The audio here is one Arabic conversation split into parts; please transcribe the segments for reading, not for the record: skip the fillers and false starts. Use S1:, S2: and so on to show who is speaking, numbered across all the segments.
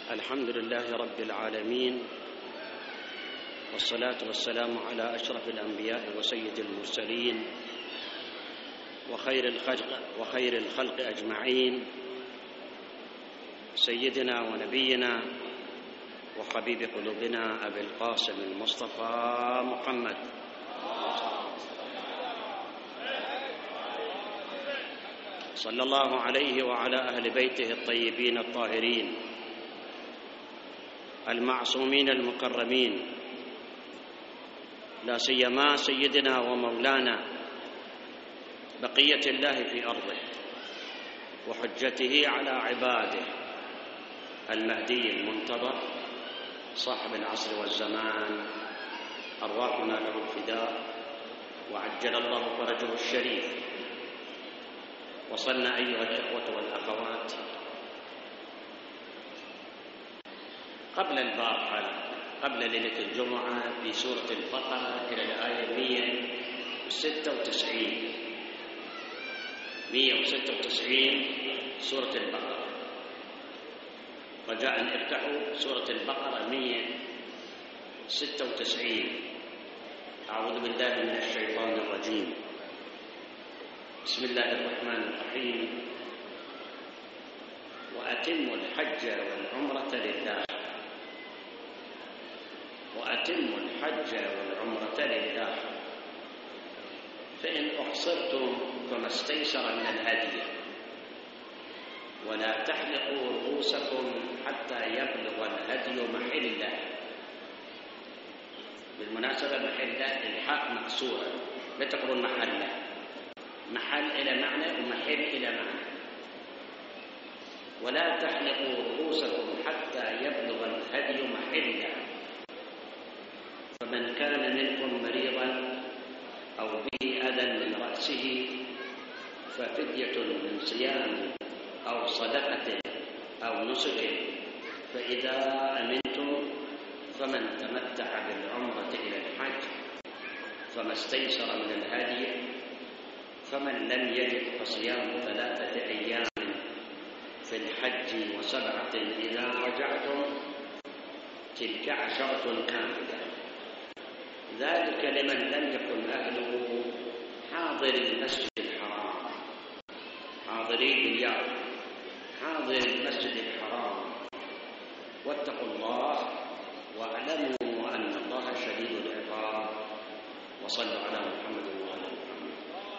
S1: الحمد لله رب العالمين، والصلاة والسلام على أشرف الأنبياء وسيد المرسلين وخير الخلق أجمعين، سيدنا ونبينا وحبيب قلوبنا أبي القاسم المصطفى محمد صلى الله عليه وعلى أهل بيته الطيبين الطاهرين المعصومين المكرمين، لا سيما سيدنا ومولانا بقية الله في أرضه وحجته على عباده المهدي المنتظر صاحب العصر والزمان، أرواحنا له فداء وعجل الله فرجه الشريف. وصلنا أيها الإخوة والأخوات قبل البارحة، قبل ليلة الجمعة، في سورة البقرة إلى الآية 196 سورة البقرة. رجاء أن افتحوا سورة البقرة 196. أعوذ بالله من الشيطان الرجيم. بسم الله الرحمن الرحيم. وأتموا الحج والعمرة لله، وأتموا الحج والعمرة لله، فإن أحصرتم فما استيسر من الهدي، ولا تحلقوا رؤوسكم حتى يبلغ الهدي محله. بالمناسبة محله الحاء مكسورة، لا تقولون محله، محل إلى معنى ومحل إلى معنى. ولا تحلقوا رؤوسكم حتى يبلغ الهدي محله، فمن كان منكم مريضا أو به أذى من رأسه ففدية من صيام أو صدقة أو نسك، فإذا أمنتم فمن تمتع بالعمرة إلى الحج فما استيسر من الهدي، فمن لم يجد فصيام 3 أيام في الحج و7 إذا رجعتم، تلك 10 كاملة، ذلك لمن لم يكن أهله حاضر المسجد الحرام. حاضري بالياء، حاضر المسجد الحرام. واتقوا الله واعلموا أن الله شديد العقاب. وصلوا على محمد وعلى محمد.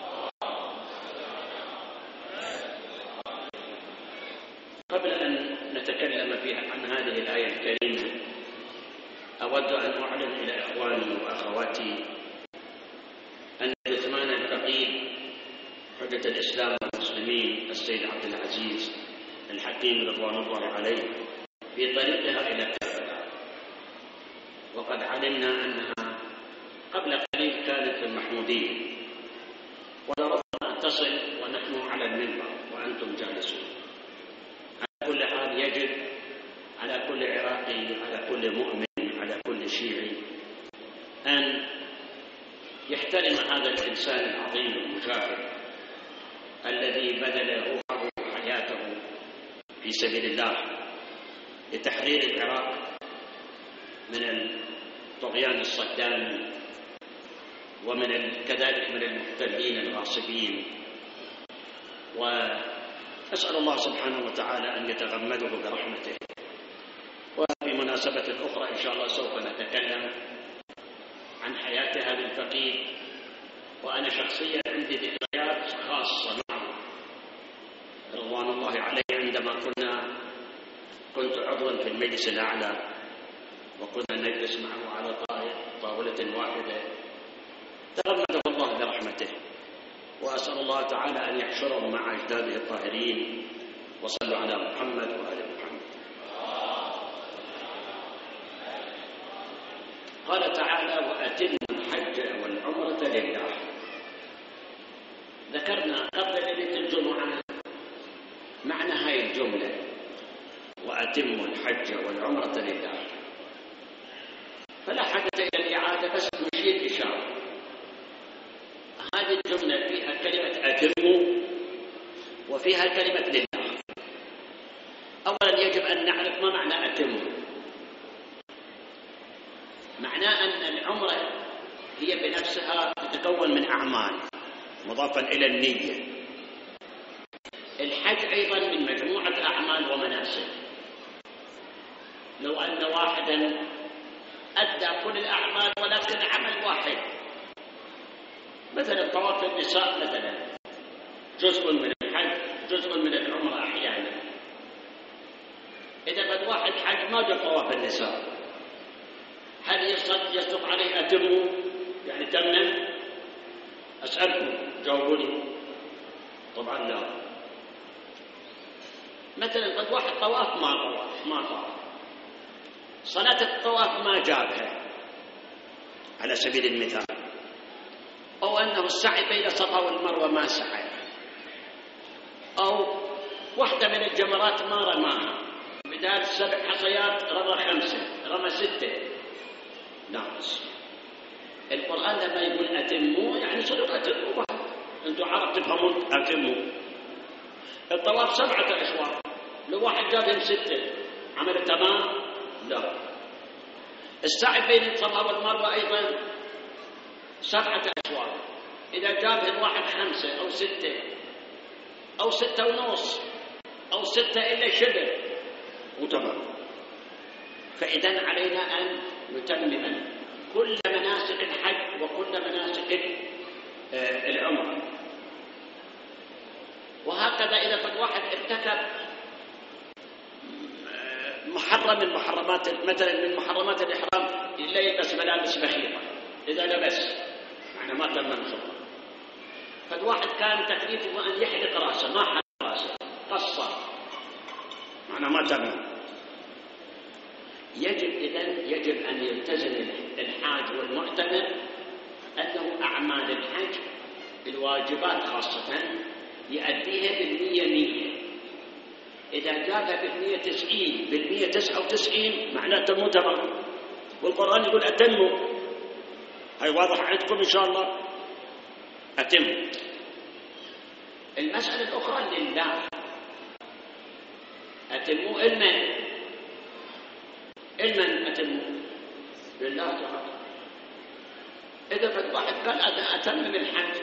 S1: قبل أن نتكلم فيها عن هذه الآية الكريمة، أود أن أعلن إلى إخواني وأخواتي أن عثمان الفقيه حجة الإسلام والمسلمين السيد عبد العزيز الحكيم رضوان الله عليه في طريقها إلى كربلاء، وقد علمنا أنها قبل قليل كانت في المحمودية، ولربما تصل ونحن على المنبر وأنتم جالسون. على كل حال يجب على كل عراقي، على كل مؤمن، على كل شيعي أن يحترم هذا الإنسان العظيم المجاهد الذي بذل روحه وحياته في سبيل الله لتحرير العراق من الطغيان الصدامي كذلك من المحتلين الغاصبين. وأسأل الله سبحانه وتعالى أن يتغمده برحمته. وفي مناسبة أخرى إن شاء الله سوف نتكلم عن حياة هذا الفقيه، وأنا شخصيا عندي ذكريات خاصة معه رضوان الله عليه. عندما كنت عضوا في المجلس الأعلى وكنا نجلس معه على طاولة واحدة، تغمده الله برحمته، وأسأل الله تعالى أن يحشرهم مع أجداده الطاهرين. وصلوا على محمد وآل محمد. قال تعالى: وأتموا الحج والعمرة لله. ذكرنا قبل ليلة الجمعة معنى هاي الجملة، وأتموا الحج والعمرة لله، فلا حاجة إلى الإعادة، بس نشير إشارة. هذه الجملة فيها كلمة أتموا وفيها كلمة لله. أولا يجب أن نعرف ما معنى أتم. معناه أن العمرة هي بنفسها تتكون من أعمال مضافا إلى النية. الحج أيضا من مجموعة أعمال ومناسك. لو أن واحدا أدى كل الأعمال ولكن عمل واحد، مثلا طواف النساء مثلا جزء من الحج جزء من العمرة أحيانا. إذا قد واحد حج ما جاء طواف النساء، هل يصدق عليه أتموا يعني تمم؟ أسألكم جاوبوني. طبعا لا. مثلا قد واحد طواف ما طاف، صلاة الطواف ما جابها على سبيل المثال، أو أنه السعي بين الصفا والمروة ما سعى، أو واحدة من الجمرات ما رماها، بدال 7 حصيات رمى 5 رمى 6 ناقص. القرآن لما يقول أتموا يعني صدق أتموا، أنتم عرب تفهمون أتموا. الطواف 7 أشواط، لو واحد جابهم 6 عمل تمام؟ لا. السعي بين الصفا والمروة أيضا 7 أشواط، إذا جابهم واحد 5 أو 6 أو 6 ونص أو 6 إلا شبه وتمام. فإذا علينا أن نتمم كل مناسك الحج وكل مناسك العمرة. وهكذا إذا قد واحد ارتكب محرم من محرمات، مثلا من محرمات الإحرام لا يلبس ملابس بخيطة، إذا لبس معنى ما تم شغله. قد واحد كان تكليفه أن يحلق رأسه ما حلق رأسه، قصر، معنى ما تم. يجب أن يلتزم الحاج والمعتمر أنه أعمال الحج الواجبات خاصة يؤديها بالنية نية. إذا جابها بالنية 90 بالمية 99 معناته مو تمام. والقرآن يقول أتموا، هاي واضح عندكم إن شاء الله. أتم. المسألة الأخرى لله، أتموا المن أتموا لله تعالى. إذا فد واحد قال أنا أتمم الحج،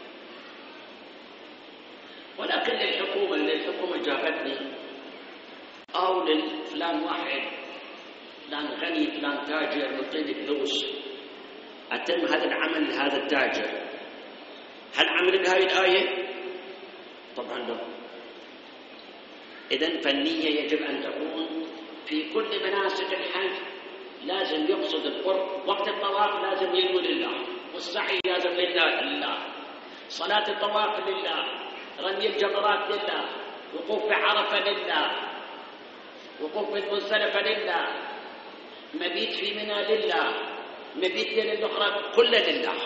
S1: ولكن للحكومة جابتني، أو لفلان واحد فلان غني فلان تاجر يعطيني فلوس أتم هذا العمل لهذا التاجر، هل عمل بهذه الآية؟ طبعا لا. إذن فالنية يجب أن تكون في كل مناسك الحج، لازم يقصد القرب. وقت الطواف لازم ينوي لله، والسعي لازم لله، صلاة الطواف لله، رمي الجمرات لله، وقوف بعرفة لله، وقوف بالمزدلفة لله، مبيت في منى لله، مبيت ليلة الأخرى كله لله.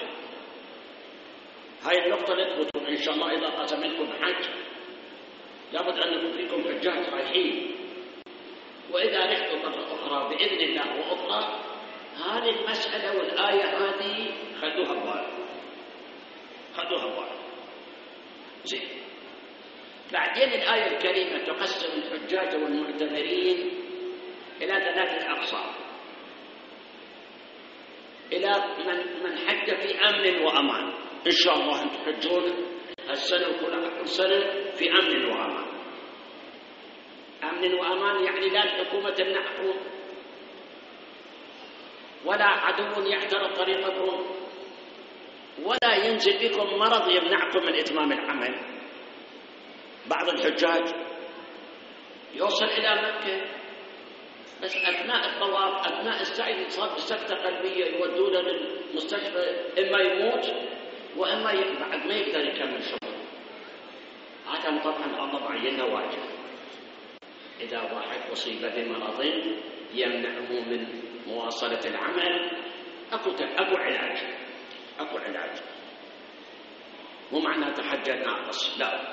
S1: هاي النقطة لتثبتون إن شاء الله. إذا قسم لكم حج لابد أن يكون فيكم حجاج رايحين، وإذا رحتوا مرة أخرى بإذن الله وأخرى، هذه المسألة والآية هذه خذوها ببال. زين. بعدين الآية الكريمة تقسم الحجاج والمعتمرين إلى 3 أقسام: إلى من حج في أمن وأمان، إن شاء الله أن تحجون السنة كل سنة في أمن وأمان. أمن وأمان يعني لا الحكومة تمنعكم ولا عدو يعترض طريقكم ولا ينزل بكم مرض يمنعكم من إتمام العمل. بعض الحجاج يوصل إلى مكة بس أثناء الطواف أثناء السعي يصاب بسكتة قلبية، يودونه للمستشفى، إما يموت وإما بعد ما يقدر يكمل شغله. هذا طبعا الله معينه واجب. إذا واحد أصيب بمرض يمنعه من مواصلة العمل أكو علاج. مو معنى تحجى ناقص، لا.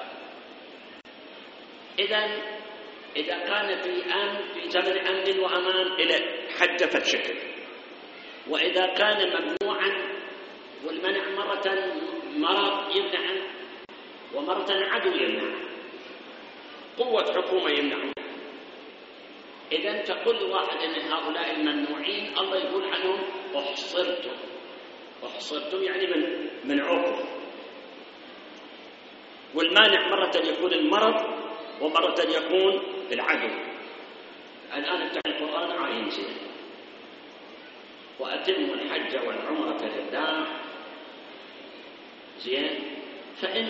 S1: إذا كان في زمن أمن وأمان إلى حج فالشكل، وإذا كان ممنوعا والمنع مرة مرض يمنع ومرة عدو يمنع، قوة حكومة يمنع، إذا تقول واحد من هؤلاء الممنوعين الله يقول عنهم أحصرتم. أحصرتم يعني منعوكم. والمانع مرة يكون المرض ومرة يكون العدو. الآن افتح القرآن عاين زين: وأتموا الحج والعمرة لله زين فإن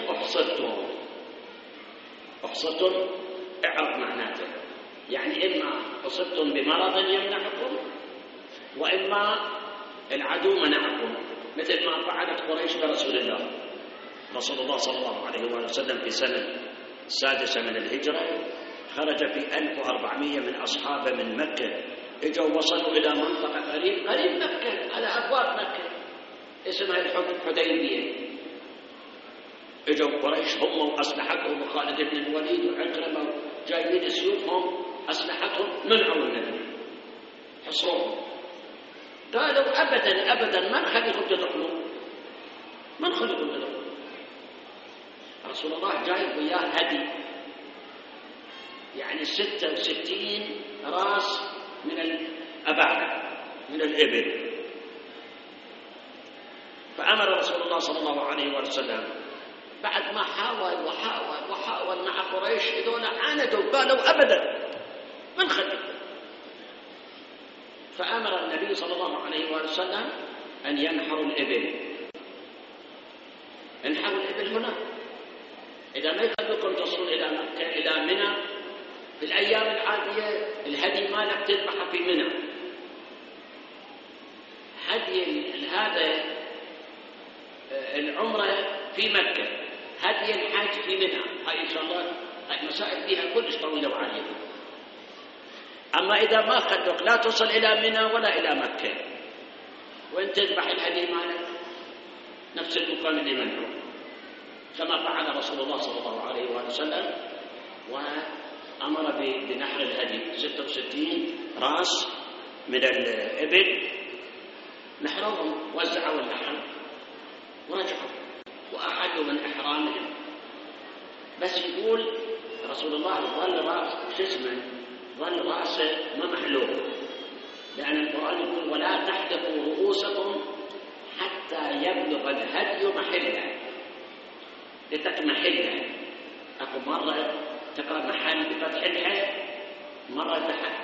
S1: أحصرتم اعرف معناته، يعني إما أصبتم بمرض يمنعكم وإما العدو منعكم، مثل ما فعلت قريش برسول الله. رسول الله صلى الله عليه وسلم في سنة 6 من الهجرة خرج في 1400 من أصحابه من مكة، اجوا وصلوا إلى منطقة قريب مكة، على أبواب مكة اسمها الحديبية. اجوا قريش هم وأسلحتهم وخالد بن الوليد وعكرمة جايبين سيوفهم أسلحتهم، منعوا النبي، حصروهم، قالوا أبدا ما نخليكم تدخلوا، ما نخليكم تدخلوا. رسول الله جايب وياه هدي، يعني 66 راس من الأبعدة من الإبل. فأمر رسول الله صلى الله عليه وسلم بعد ما حاول مع قريش، هذول عاندوا قالوا أبدا ما نخليكم. فأمر النبي صلى الله عليه وسلم أن ينحروا الإبل. انحروا الإبل هنا، إذا ما يخلوكم تصلوا إلى مكة إلى منى. في الأيام العادية الهدي مالك تذبحه في منى، هدي هذا العمرة في مكة، هدي الحج في منى. هاي إن شاء الله هاي مسائل فيها كلش طويلة وعالية. أما إذا ما خلوك لا تصل إلى منى ولا إلى مكة، وإن تذبح الهدي مالك نفس المقام اللي منعه، كما فعل رسول الله صلى الله عليه وسلم، وأمر بنحر الهدي 66 رأس من الإبل، نحرهم، وزعوا اللحم ورجعوا وأحلوا من إحرامهم. بس يقول رسول الله ظل رأسه ما محلوق، لأن القرآن يقول ولا تحدقوا رؤوسكم حتى يبلغ الهدي محله، لتكمحله. أكو مرة تقرأ محل بفتح الحاء، مرة تحت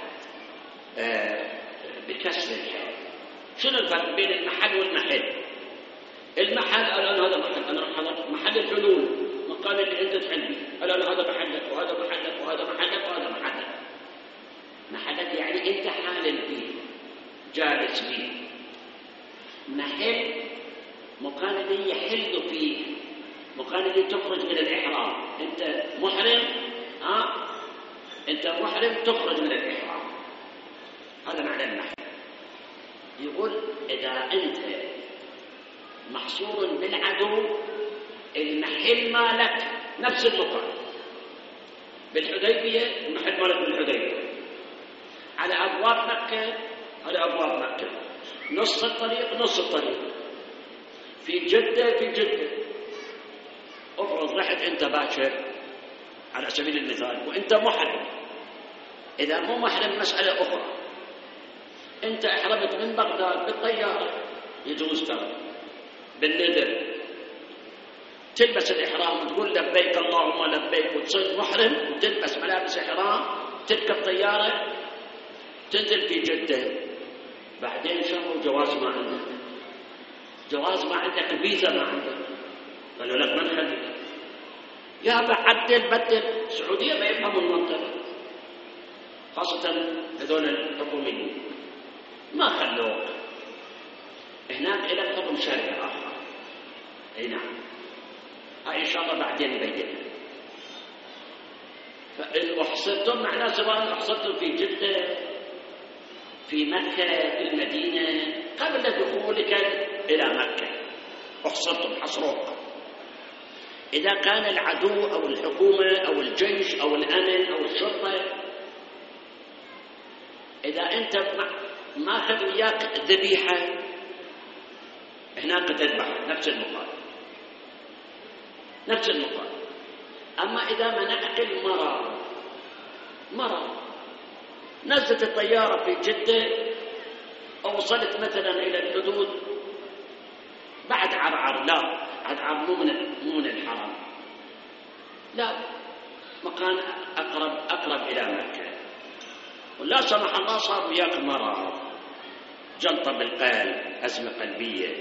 S1: بكسر الحاء. شنو الفرق بين المحل والمحل؟ المحل قالوا هذا محل، أنا راح محل الحلول، مقام اللي أنت تحل فيه، قالوا هذا محلك وهذا محلك وهذا محلك وهذا محلك. محلك يعني أنت حالل فيه، جالس فيه. محل مكان اللي يحل فيه، مكان اللي تخرج من الإحرام. أنت محرم، أنت محرم تخرج من الإحرام، هذا معنى المحل. يقول إذا أنت محصور بالعدو المحل مالك نفس المكان. بالحديبية المحل مالك بالحديبية، على أبواب مكة على أبواب مكة، نص الطريق نص الطريق. في جدة في جدة. افرض رحت أنت باكر على سبيل المثال وأنت محرم، إذا مو محرم مسألة أخرى، أنت أحرمت من بغداد بالطيارة يجوز ترى بالندر تلبس الإحرام وتقول لبيك اللهم لبيك وتصير محرم وتلبس ملابس إحرام، تركب طيارة تنزل في جدة، بعدين شافوا جواز ما عندك، جواز ما عندك، فيزا ما عندك، قالوا لك ما نخليك يا بعدل بدل. السعودية ما يفهموا المنطقة، خاصة هذول الحكوميين، ما خلوك هناك إلى حكم شرعي آخر. أي نعم، هاي إن شاء الله بعدين نبينها. فإن أحصرتم معناه سواء أحصرتم في جدة في مكة في المدينة قبل دخولك إلى مكة، أحصرتم حصروك. إذا كان العدو أو الحكومة أو الجيش أو الأمن أو الشرطة، إذا أنت ما أخذ وياك ذبيحة هناك تذبح نفس المقام نفس المقام. أما إذا منعك المرض نزلت الطيارة في جدة أو وصلت مثلا إلى الحدود بعد عرعر، لا عرعر مو من الحرم، لا مكان أقرب إلى مكة، ولا سمح الله صار وياك مرض، جلطة بالقلب، أزمة قلبية،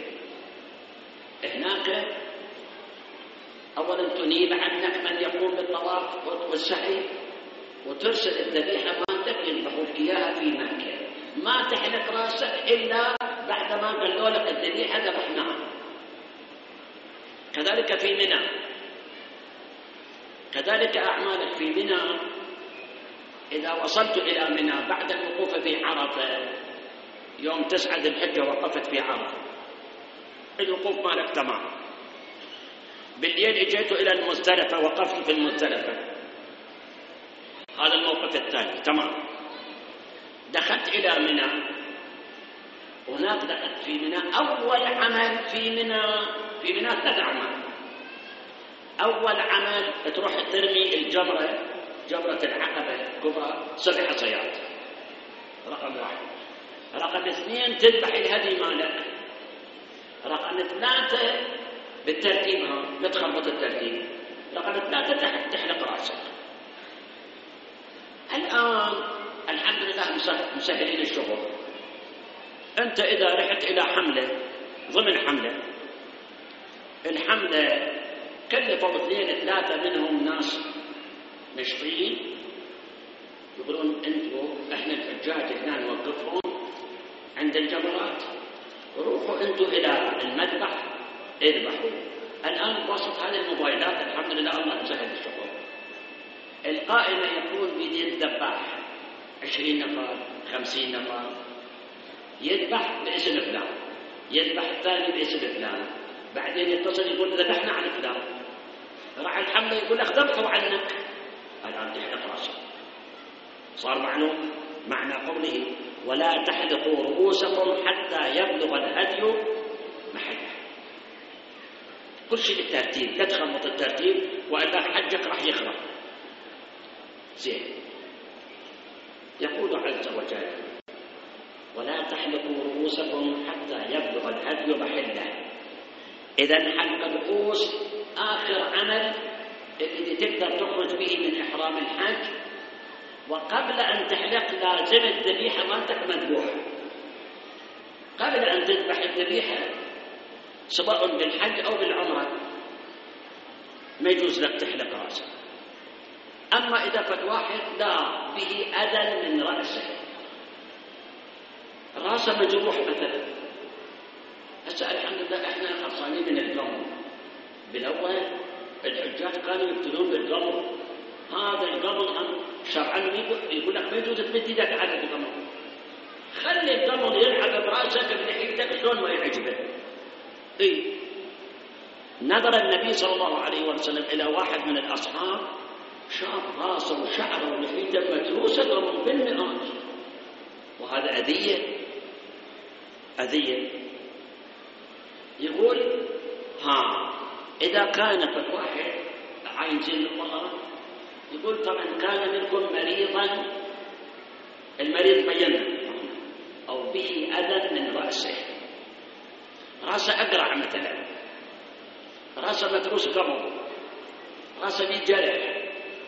S1: هناك أولا تنيب عنك من يقوم بالطواف والسعي وترسل الذبيحة مالتك يذبحوا لك إياها في مكة، ما تحلق راسك إلا بعد ما قالوا لك الذبيحة ذبحناها. كذلك في منى، كذلك أعمالك في منى. إذا وصلت إلى منى بعد الوقوف في عرفة يوم 9 ذي الحجة وقفت في عرفة، الوقوف مالك تمام. بالليل اجيت إلى المزدلفة وقفت في المزدلفة، هذا الموقف الثاني تمام. دخلت إلى منى، هناك دخلت في منى أول عمل في منى 3 أعمال. أول عمل تروح ترمي الجمرة، جمرة العقبة الكبرى 7 حصيات، رقم 1. رقم 2 تذبح الهدي مالك. رقم 3 بالترتيب، لا تخربط الترتيب. رقم 3 تحلق راسك. الآن الحمد لله مسهلين الشغل. أنت إذا رحت إلى حملة ضمن حملة، الحملة كلفوا 2-3 منهم ناس نشطين يقولون احنا الحجاج هنا نوقفهم عند الجمرات، روحوا انتم الى المذبح اذبحوا. الان بواسط هذه الموبايلات الحمد لله الله مسهل الشغل. القائمه يكون بيد الذباح 20 نفر 50 نفر، يذبح باسم فلان، يذبح الثاني باسم فلان، بعدين يتصل يقول ذبحنا عن فلان، راعي الحمله يقول لك ذبحوا عنك، الان تحلق راسك. صار معلوم معنى قوله ولا تحلقوا رؤوسكم حتى يبلغ الهدي محله. كل شيء بالترتيب، لا تخلط الترتيب والا حجك راح يخرب. زين، يقول عز وجل ولا تحلقوا رؤوسكم حتى يبلغ الهدي محله. اذا حلق الرؤوس اخر عمل اللي تقدر تخرج به من احرام الحج، وقبل أن تحلق لازم الذبيحة مالتك مذبوحة. قبل أن تذبح الذبيحة سواء بالحج أو بالعمرة ما يجوز لك تحلق رأسك. أما إذا كان واحد لا به أذى من رأسه، رأسه مجروح مثلا، هسه الحمد لله احنا خلصانين من القمر. بالأول الحجاج كانوا يبتلون بالقمر، هذا القمر شرعا يقول لك ما يجوز تمد ايدك على القمر، خلي القمر يلعب براسك بلحيتك شلون ما يعجبه. نظر النبي صلى الله عليه وسلم الى واحد من الاصحاب شاف راسه وشعره ولحيته متروسه قمر بالمئات، وهذا اذيه. يقول اذا كان الواحد عايزين الطهاره، يقول طبعا كان منكم مريضا، المريض بينا او به اذى من راسه، راسه اقرع مثلا، راسه متروس قبل، راسه به جرح،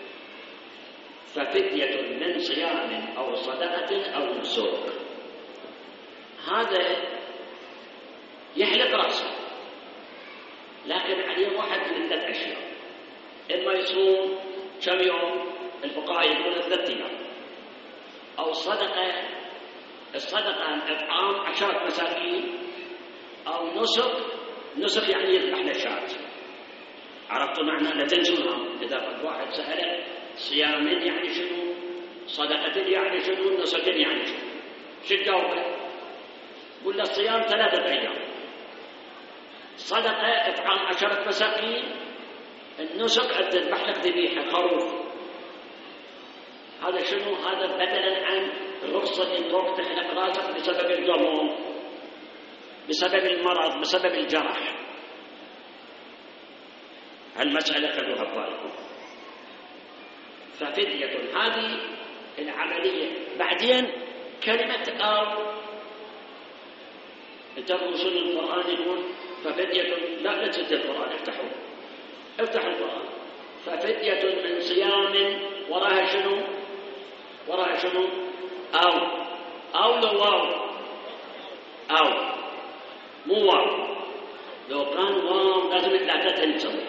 S1: ففدية من صيام او صدقة او نسك. هذا يحلق راسه، لكن عليه واحد من 3 أشياء: اما يصوم كم يوم، الفقهاء يقولون 3 أيام، أو الصدقة إطعام 10 مساكين، أو نسك يعني يذبح له شاة. عرفتوا معنى؟ لا تنسونها. إذا قد واحد سألك صيام يعني شنو، صدقة يعني شنو، نسك يعني شنو، شو تجاوبه؟ قل له الصيام 3 أيام، صدقة إطعام 10 مساكين، النسك أن تذبح لك ذبيحة خروف. هذا شنو؟ هذا بدلا عن رخصة انك تحلق راسك بسبب الجموم، بسبب المرض، بسبب الجرح. هالمسألة خذوها ببالكم. ففدية هذه العملية بعدين كلمة أو، انتبهوا شنو القرآن يقول، ففدية، لا تسد القرآن، افتحوا القرآن. ففدية من صيام، وراها شنو؟ أو لو واو، أو مو واو، لو كان واو لازم ثلاثة تنسوي،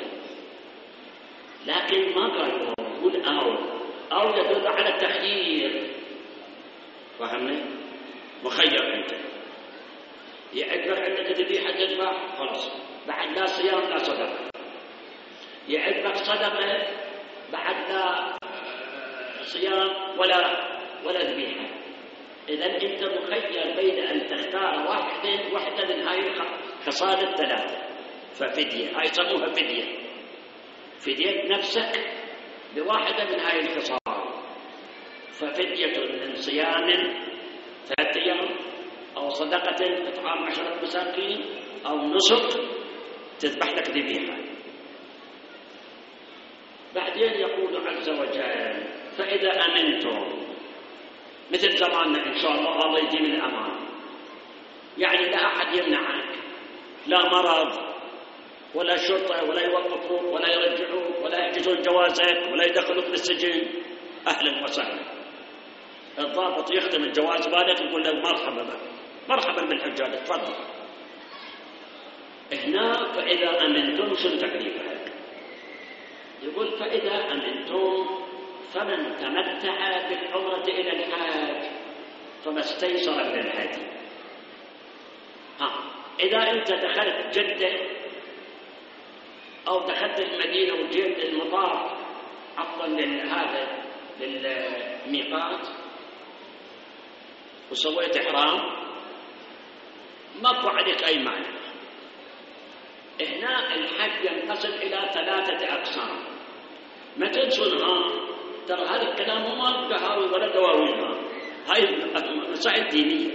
S1: لكن ما قال واو، يقول أو يدل على التخيير. فهمني؟ مخير أنت، يعجبك عندك ذبيحة تذبح خلاص، بعد لا صيام لا صدقة. يعجبك صدقة بعد لا صيام ولا ذبيحة. إذا أنت مخير بين أن تختار واحدة من هاي الخصال الثلاثة. ففدية، هاي يسموها فدية نفسك بواحدة من هاي الخصال. ففدية من صيام 3 أيام، أو صدقة إطعام 10 مساكين، أو نسك تذبح لك ذبيحة. بعدين يقول عز وجل: فإذا أمنتم، مثل زماننا إن شاء الله، الله يديم الأمان، يعني لا أحد يمنعك، لا مرض ولا شرطة ولا يوقفوك ولا يرجعوك ولا يحجزون جوازك ولا يدخلوك للسجن. أهلا وسهلا. الضابط يختم الجواز بالك يقول له مرحبا بالحجاج، تفضل. هنا فإذا أمنتم شنو تكليفها؟ يقول: فإذا أمنتم فمن تمتع بالعمرة إلى الحاج فما استيسر من الهدي. إذا أنت دخلت جدة أو دخلت المدينة وجيت للمطاف، عفوا للميقات، وسويت إحرام، ماكو عليك أي مانع. هنا الحج ينقسم إلى 3 أقسام. ما تنسون ترى هذا الكلام ما قهاوي ولا دواوين، هاي مسائل دينية.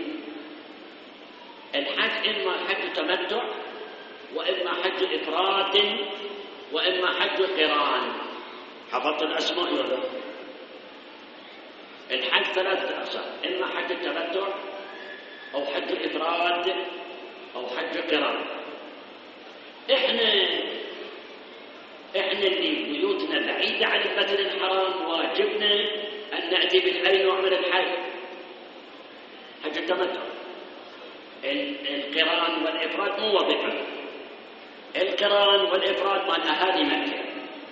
S1: الحج إما حج تمتع، وإما حج إفراد، وإما حج قران. حفظت الأسماء ولا؟ الحج 3 أقسام: إما حج التمتع، أو حج إفراد، أو حج قران. إحنا اللي بيوتنا بعيدة عن المسجد الحرام، واجبنا أن نأتي بالأي نوع من الحج. حج التمتع، القران والإفراد مو وظيفة. القران والإفراد مال أهالي مكة،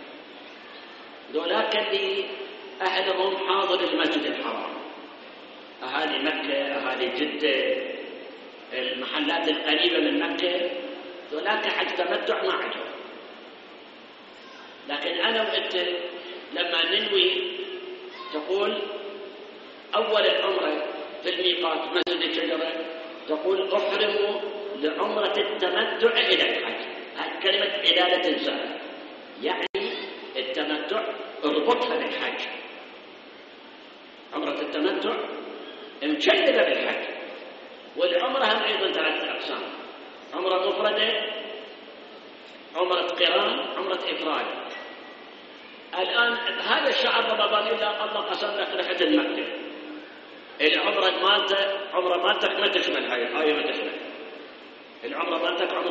S1: ذولاك اللي أهلهم حاضر المسجد الحرام، أهالي مكة، أهالي جدة، المحلات القريبة من مكة، ذولاك حج تمتع ما عجب. لكن أنا وأنت لما ننوي، تقول أول العمرة في الميقات مسجد الشجرة، تقول: أحرم لعمرة التمتع إلى الحج. هذه كلمة إلى لا تنساها، يعني التمتع اربطها بالحج. عمرة التمتع مشلبة بالحج. والعمرة هم أيضا 3 أقسام: عمرة مفردة، عمرة قران، عمرة إفراد. الآن هذا الشهر رمضان إذا الله قسم لك رحلة مكة، العمرة مالتك ما تشمل هاي الآية، ما تشمل. العمرة مالتك عمرة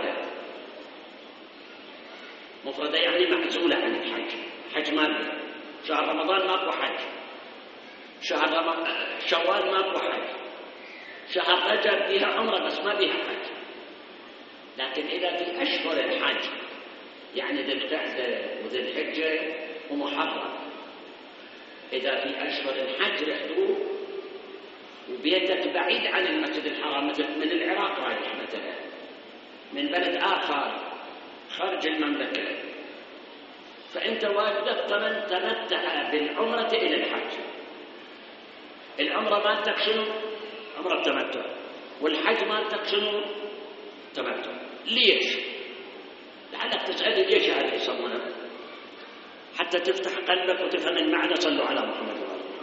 S1: مفردة يعني معزولة عن الحج. حج مالك شهر رمضان ماكو حج، شهر شوال ماكو حج، شهر رجب فيها عمرة بس ما فيها حج. لكن إذا في أشهر الحج، يعني ذي القعدة وذي الحجة ومحرم، إذا في أشهر الحج رحتوا وبيتك بعيد عن المسجد الحرام، مثل من العراق رايح مثلا، من بلد آخر خارج المملكة، فأنت واجبك تمتع بالعمرة إلى الحج. العمرة مالتك شنو؟ عمرة تمتع. والحج مالتك شنو؟ تمتع. ليش؟ لعلك تسألي ليش هذا يسمونه، حتى تفتح قلبك وتفهم المعنى. صلوا على محمد وعلى محمد.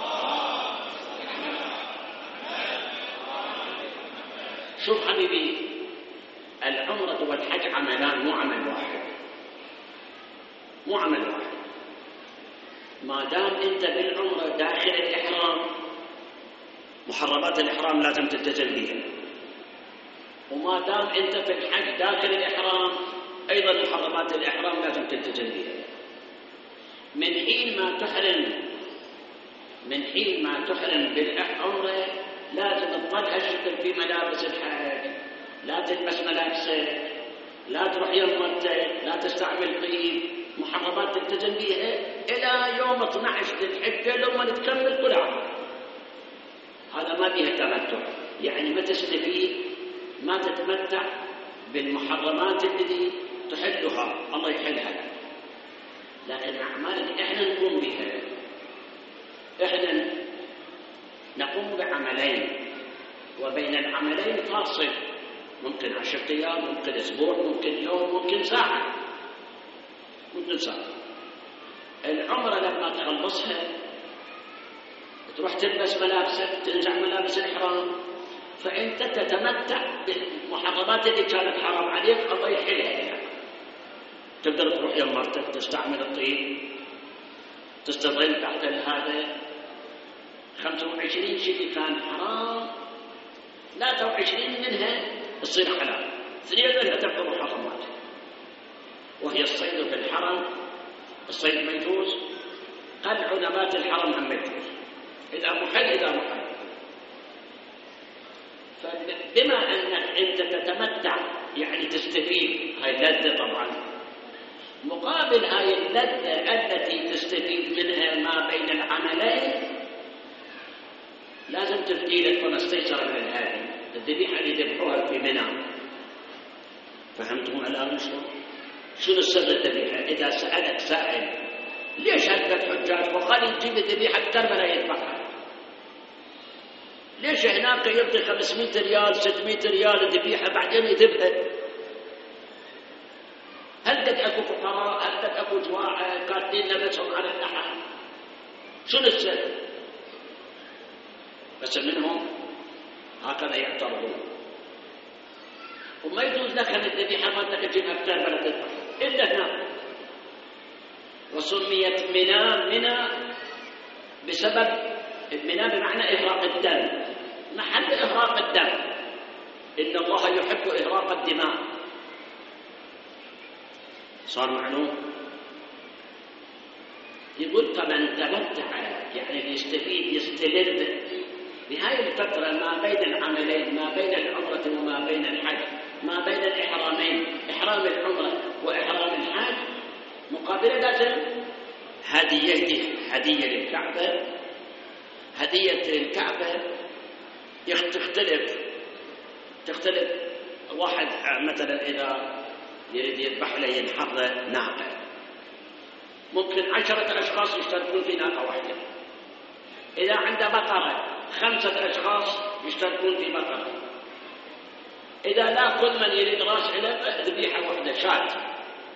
S1: شوف حبيبي، العمرة والحج عملان، مو عمل واحد. ما دام انت بالعمرة داخل الإحرام محرمات الإحرام لازم تلتزم بها، وما دام أنت في الحج داخل الإحرام أيضا محرمات الإحرام لازم تلتزم بها. من حين ما تحرم بالعمرة لازم تظل هالشكل في ملابس الحج، لا تلبس ملابسك، لا تروح يمرتك، لا تستعمل طيب، محرمات تلتزم بها إلى يوم 12 ذي الحجة لما تكمل كل عام. هذا ما فيها تمتع، يعني ما تستفيد، ما تتمتع بالمحرمات التي تحلها الله يحلها لك. لكن أعمالك إحنا نقوم بها، إحنا نقوم بعملين وبين العملين فاصل، ممكن 10 أيام، ممكن أسبوع، ممكن يوم، ممكن ساعة، ممكن ساعة. العمرة لما تخلصها تروح تلبس ملابسك، تنزع ملابس الإحرام، فأنت تتمتع بالمحرمات اللي كانت حرام عليك الله يحلها لك. تقدر تروح يمرتك، تستعمل الطيب، تستظل تحت هذا 25 شيء كان حرام، 23 منها تصير حلال، 2 منها تبقى محرمات، وهي الصيد في الحرم. الصيد ميجوز، قلع نبات الحرم هم ميجوز، إذا محل. فبما أنك أنت تتمتع يعني تستفيد، هاي لذة طبعا، مقابل هاي اللذة التي تستفيد منها ما بين العملين لازم تفتيلك فما استيسر من الهادي، الذبيحة اللي ذبحوها في منى. فهمتم الآن شنو السر الذبيحة؟ إذا سألك سائل ليش هلبت حجاج وخلي يجيب ذبيحة كربلاء يذبحها؟ ليش هناك يعطي 500 ريال 600 ريال ذبيحة بعدين يذبحها؟ هل قد أكو فقراء؟ هل قد أكو جواعة كاتلين نفسهم على اللحم؟ شنو السر؟ بس منهم هكذا يعترضون، وما يجوز لك أن الذبيحة ما تجيبها في كربلاء تذبحها إلا هناك. وسميت منى بسبب منى بمعنى إهراق الدم، محل إهراق الدم، إن الله يحب إهراق الدماء. صار معلوم؟ يقول فمن تمتع يعني يستفيد يستلذ بهاي الفترة ما بين العملين، ما بين العمرة وما بين الحج، ما بين الإحرامين، إحرام العمرة وإحرام الحج، مقابلة لازم هدية للكعبة. هدية الكعبة تختلف. واحد مثلا إذا يريد يذبح له ينحر ناقة، ممكن 10 أشخاص يشتركون في ناقة واحدة. إذا عنده بقرة 5 أشخاص يشتركون في بقرة. إذا لا كل من يريد راس علب ذبيحة واحدة، شاة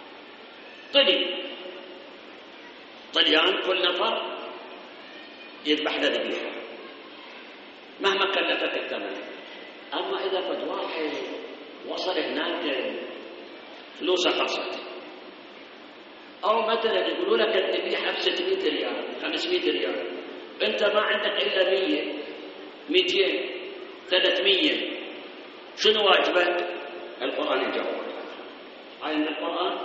S1: طليان كل نفر يذبح له ذبيحة مهما كلفت الثمن. أما إذا قد واحد وصل هناك فلوسه خلصت، أو مثلا يقولوا لك الذبيحة ب 600 ريال 500 ريال، أنت ما عندك إلا 100 200 300، شنو واجبك؟ القرآن يجاوب. هاي من القرآن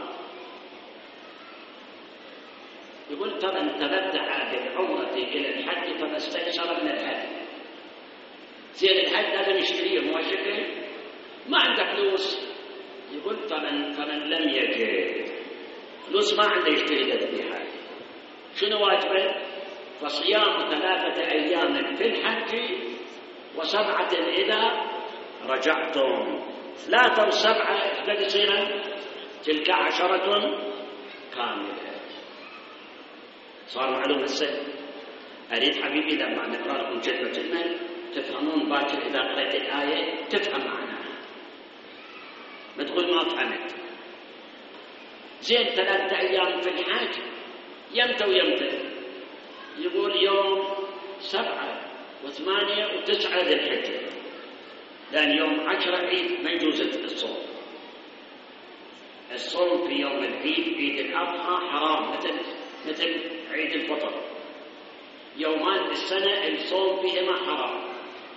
S1: يقول فمن تمتع بالعمرة إلى الحج فما استيسر من الهدي. زين الحج لازم يشتريه مواشكه، ما عنده فلوس، يقول فمن لم يجد فلوس ما عنده يشتري ذبيحة، شنو واجبه؟ فصيام 3 أيام في الحج و7 إذا رجعتم. 3 و7 قد يصير تلك 10 كاملة. صار معلوم السر. أريد حبيبي لما نقرأ لكم كلمة تفهمون باكر، إذا قرأت الآية تفهم معناها، ما تقول ما فهمت. زين 3 أيام في الحج يمتى ويمتى؟ يقول يوم 7 و8 و9 ذي الحجة، لأن يوم 10 عيد ما يجوز الصوم. الصوم في يوم العيد، عيد الأضحى، حرام مثل عيد الفطر. يومان في السنة الصوم فيهما حرام،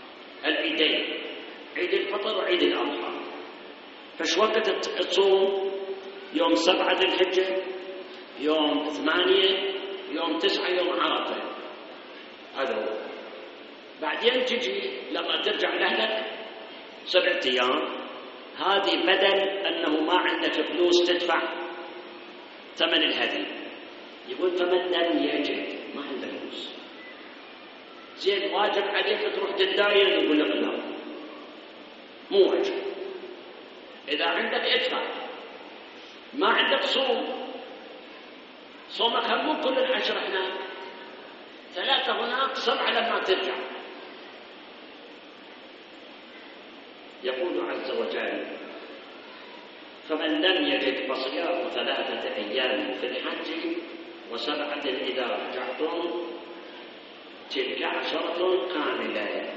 S1: عيد الأضحى. فش وقت تصوم؟ يوم 7 ذي الحجة، يوم 8، يوم 9، يوم عرفة. هذا هو. بعدين تجي لما ترجع لأهلك 7 أيام، هذه بدل أنه ما عندك فلوس تدفع ثمن الهدي. يقول فمن لم يجد، ما عنده فلوس، زين واجب عليك تروح تتداين؟ يقول لك لا، مو واجب. إذا عندك ادفع، ما عندك صوم. صومك مو كل العشر هناك، 3 هناك، 7 لما ترجع. يقول عز وجل فمن لم يجد فصيام 3 أيام في الحج و7 إذا رجعتم تلك 10 كاملة.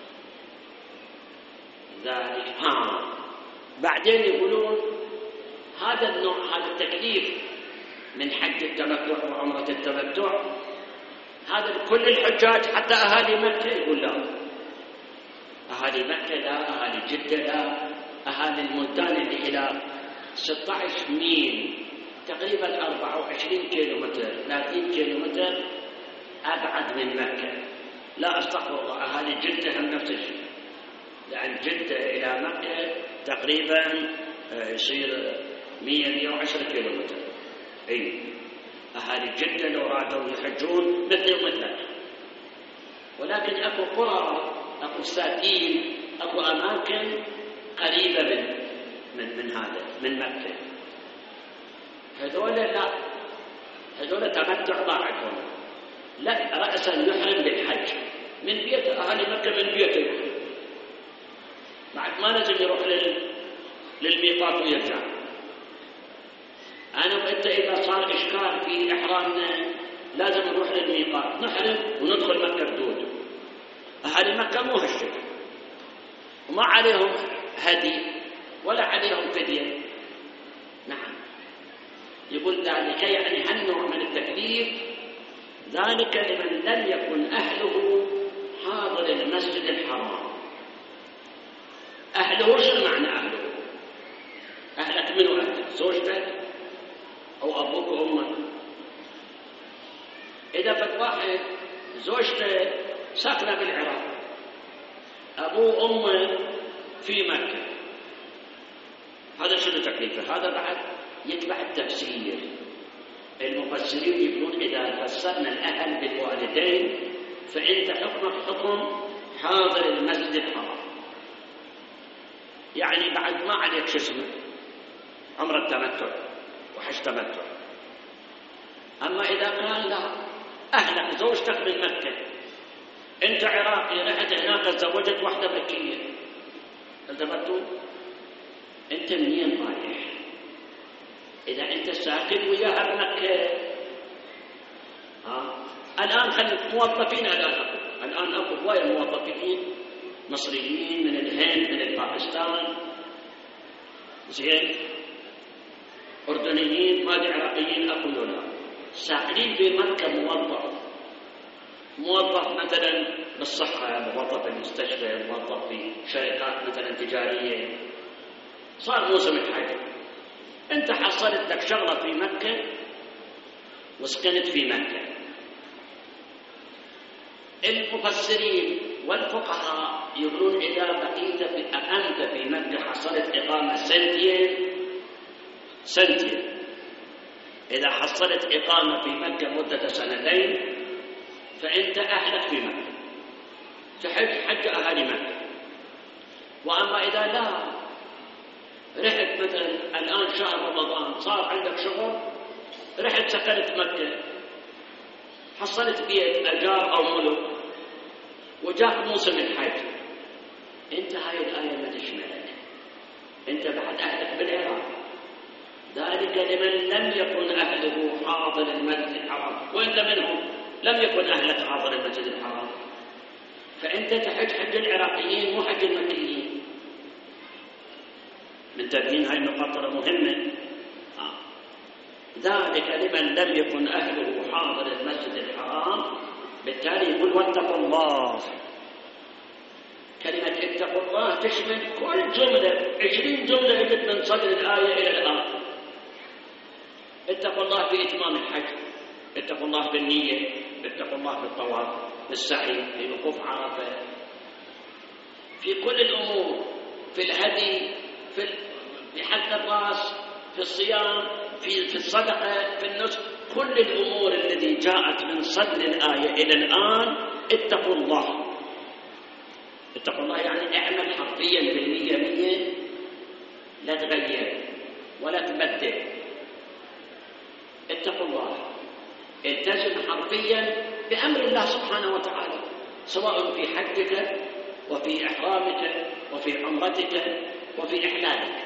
S1: ذلك بعدين يقولون هذا النوع، هذا التكليف من حج التمتع وعمرة التمتع، هذا لكل الحجاج حتى أهالي مكة. يقول لا، أهالي مكة لا، أهالي جدة لا، أهالي الملتان اللي إلى 16 ميل تقريبا 24 كيلومتر 30 كيلومتر أبعد من مكة لا، أستغفر الله، أهالي جدة هم نفس الشيء، لأن جدة إلى مكة تقريبا يصير 110 كيلومتر. أي أهالي جدة لو رادوا يحجون مثل ومثلك، ولكن أكو قرى، أكو ساتين، أكو أماكن قريبة من هذا، من مكة. هذول لا، هذول تمتع ما عندهم، لا، رأسا يحرم بالحج من بيت أهالي مكة، من بيته يحرم، بعد ما لازم يروح للميقات ويرجع. أنا وأنت إذا صار إشكال في إحرامنا لازم نروح للميقات، نحرم وندخل مكة بدود. أهالي مكة مو هالشيء، وما عليهم هدي ولا عليهم فدية. نعم، يقول ذلك يعني هالنوع من التكليف، ذلك لمن لم يكن أهله حاضر المسجد الحرام. أهله شو معنى أهله؟ أهلك منو أهلك؟ زوجتك أو أبوك وأمك؟ إذا فت واحد زوجته ساكنة بالعراق، أبوه وأمه في مكة، هذا شنو تكليفه؟ هذا بعد يتبع التفسير. المفسرين يقولون إذا فسرنا الأهل بالوالدين فأنت حكمك حكم حاضر المسجد الحرام، يعني بعد ما عليك شو اسمه عمرة التمتع وحج تمتع. أما إذا قال لا، أهلك زوجتك من مكة، أنت عراقي، رحت هناك تزوجت واحدة مكية، التمتع، أنت منين رايح؟ إذا أنت ساكن وياها بمكة، الآن خليك موظفين، الآن أكو هواية موظفين مصريين من الهند، من باكستان، زين، أردنيين، ما عراقيين، أكو يونا ساكنين في مكة. موظف مثلا بالصحة، موظف بالمستشفى، موظف في شركات مثلا تجارية، صار موسم الحج، أنت حصلت لك شغلة في مكة وسكنت في مكة. المفسرين والفقهاء يقولون إذا بقيت أنت في مكة حصلت إقامة سنتين، إذا حصلت إقامة في مكة مدة 2 فأنت أهلك في مكة، تحج حج أهالي مكة. وأما إذا لا، رحت مثلا الآن شهر رمضان، صار عندك شغل، رحت سكنت مكة، حصلت بيت أجار أو ملك، وجاء موسم الحج، أنت هاي الآية ما تشملك، أنت بعد أهلك بالعراق. ذلك لمن لم يكن أهله حاضر المسجد الحرام، وأنت منهم لم يكن أهلك حاضر المسجد الحرام، فأنت تحج حج العراقيين مو حج المكيين. من تبيين هاي النقاط مهمة. ذلك لمن لم يكن أهله حاضر المسجد الحرام، بالتالي يقول واتقوا الله. كلمة اتقوا الله تشمل كل جملة، 20 جملة اجت من صدر الآية إلى الآن. اتقوا الله في إتمام الحج، اتقوا الله في النية، اتقوا الله في الطواف، في السعي، في وقوف عرفة، في كل الأمور، في الهدي، في حلق الرأس، في الصيام، في الصدقة، في النسك، كل الأمور التي جاءت من صدر الآية إلى الآن اتقوا الله. اتقوا الله يعني اعمل حرفيا بالمية مية، لا تغير ولا تبدل. اتقوا الله، التزم حرفيا بأمر الله سبحانه وتعالى، سواء في حجك وفي إحرامك وفي عمرتك وفي إحلالك.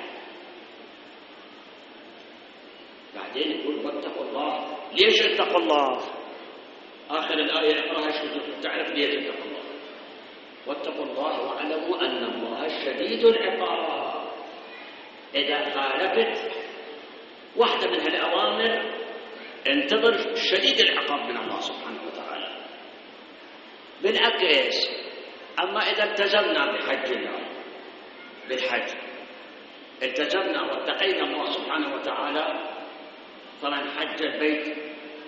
S1: بعدين يقول واتقوا الله. ليش اتقوا الله؟ آخر الآية اقرأها شو تعرف ليش اتقوا الله. واتقوا الله واعلموا أن الله شديد العقاب. إذا خالفت واحدة من هالأوامر انتظر شديد العقاب من الله سبحانه وتعالى. بالعكس، أما إذا التزمنا بحجنا، بالحج التزمنا واتقينا الله سبحانه وتعالى، فمن حج البيت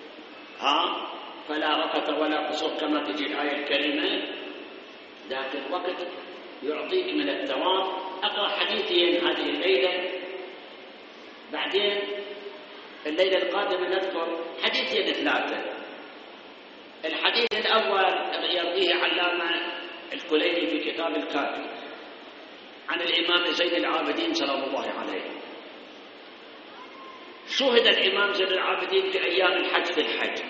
S1: فلا رفث ولا فسوق كما تجي الآية الكريمة، ذاك الوقت يعطيك من الثواب. أقرأ حديثين هذه الليلة، بعدين الليلة القادمة نذكر حديثين 3. الحديث الأول يرويه علامة الكليني في كتاب الكافي عن الإمام زين العابدين سلام الله عليه. شهد الإمام زين العابدين في أيام الحج في الحج،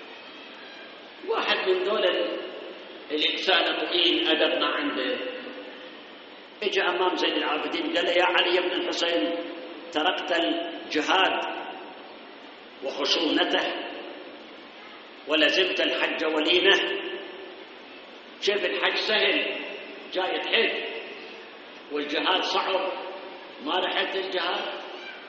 S1: واحد من دول الإنسان طويل أدب ما عنده، اجى أمام زين العابدين قال له يا علي بن الحسين، تركت الجهاد وخشونته ولزمت الحج ولينه، شوف الحج سهل جاي تحج والجهاد صعب، ما رحت الجهاد؟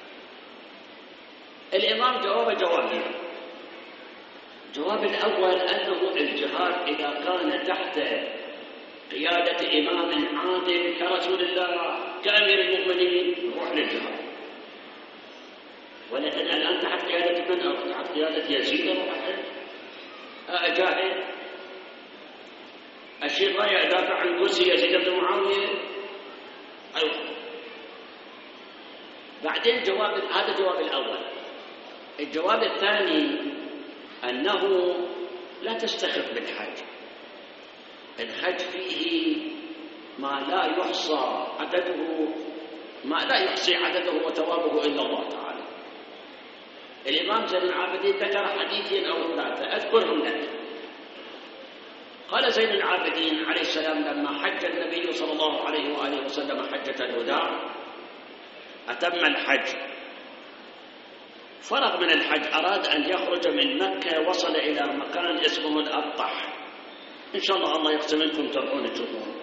S1: الإمام جواب جوابين. الجواب الأول أنه الجهاد إذا كان تحت قيادة إمام عادل كرسول الله كأمير المؤمنين روح للجهاد، ولكن الآن تحت قيادة من؟ تحت قيادة يزيد روح أجاهد أشير راية أدافع عن كرسي يزيد بن معاوية. أيوة. بعدين هذا الجواب الأول. الجواب الثاني أنه لا تستخف بالحج. الحج فيه ما لا يحصى عدده وثوابه إلا الله تعالى. الإمام زين العابدين ذكر حديثين أو 3 أذكرهم لك. قال زين العابدين عليه السلام لما حج النبي صلى الله عليه وآله وسلم حجة الوداع، أتم الحج، فرغ من الحج، أراد أن يخرج من مكة، وصل إلى مكان اسمه الأبطح، إن شاء الله يقسم لكم ترون تشوفون.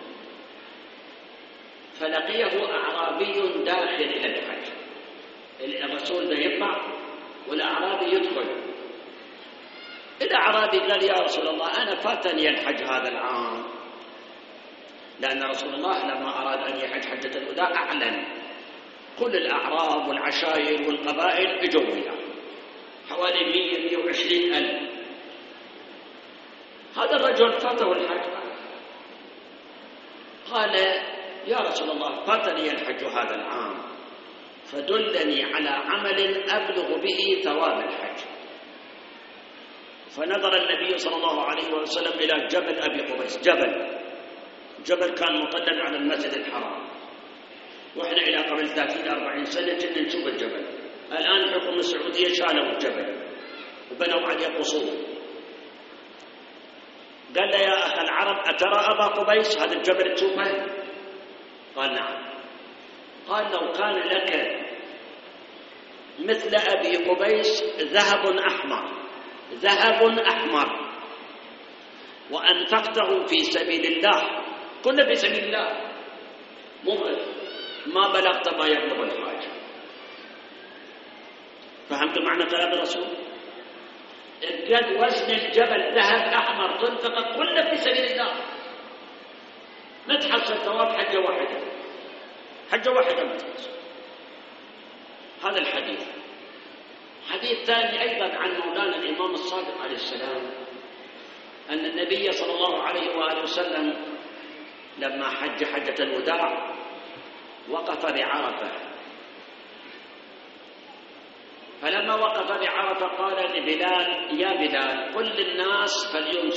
S1: فلقيه أعرابي داخل إلى الحج. الرسول ده يطلع والأعرابي يدخل. الأعرابي قال يا رسول الله أنا فاتني الحج هذا العام، لأن رسول الله لما أراد أن يحج حجة الوداع أعلن كل الأعراب والعشائر والقبائل اجوا وياه، حوالي 120 ألف. هذا الرجل فاته الحج، قال يا رسول الله فاتني الحج هذا العام، فدلني على عمل أبلغ به ثواب الحج. فنظر النبي صلى الله عليه وسلم إلى جبل أبي قبيس، جبل كان مطلع على المسجد الحرام، وإحنا إلى قبل 30-40 سنة كنا نشوف الجبل. الآن حكم السعودية شالوا الجبل وبنوا عليه قصور. قال له يا أخي العرب أترى أبا قبيس هذا الجبل تشوفه؟ قال نعم. قال لو كان لك مثل أبي قبيس ذهب أحمر وأنفقته في سبيل الله، كنا في سبيل الله، ممكن ما بلغت ما يبلغ الحاج. فهمت معنى كلام الرسول؟ قد وزن الجبل ذهب أحمر تنفق كله في سبيل الله. ما تحصل ثواب حجة واحدة، حجة واحدة ما تحصل. هذا الحديث. حديث ثاني أيضا عن مولانا الإمام الصادق عليه السلام أن النبي صلى الله عليه وآله وسلم لما حج حجة الوداع وقف بعرفة، فلما وقف بعرفة قال لبلال: يا بلال قل للناس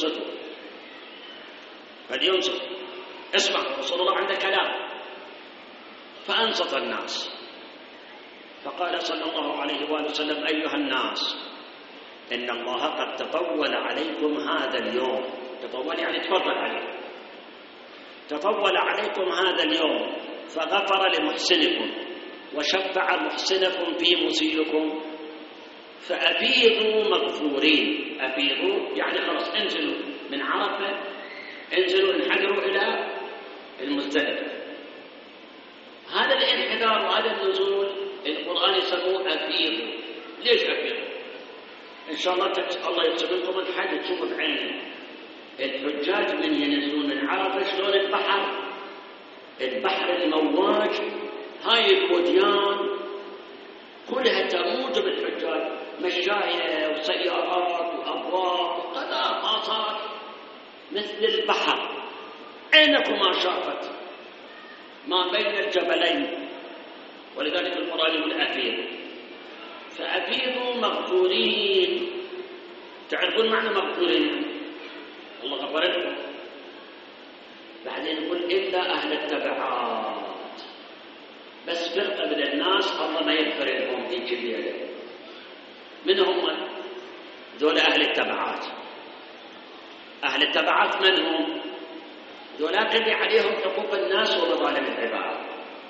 S1: فلينصتوا، اسمع رسول الله عنده كلام. فأنصت الناس، فقال صلى الله عليه وآله وسلم: أيها الناس، إن الله قد تطول عليكم هذا اليوم. تطول يعني تفضل عليكم. تطول عليكم هذا اليوم فغفر لمحسنكم وشفع محسنكم في مسيئكم، فأفيضوا مغفورين. أفيضوا يعني خلاص انزلوا من عرفة، انزلوا انحدروا إلى المزدلفة. هذا الانحدار وهذا النزول القرآن يسموه أفيضوا. ليش أفيضوا؟ إن شاء الله الله يكتب لكم الحج تشوفوا بعينه الحجاج من ينزلون من عرفة شلون البحر المواج، هاي الوديان كلها تموج بالحجاج، مشاية وسيارات وأبواق وقطارات مثل البحر، عينكم ما شافت ما بين الجبلين. ولذلك القرآن يقول أفيضوا. فأفيضوا مغفورين. تعرفون معنى مغفورين؟ الله غفر لكم. بعدين يقول إلا أهل التبعات، بس فرقة من الناس الله ما يغفر لهم ذيك الليلة. من هم ذول أهل التبعات؟ أهل التبعات من هم؟ ذولاك اللي عليهم حقوق الناس ومظالم العباد،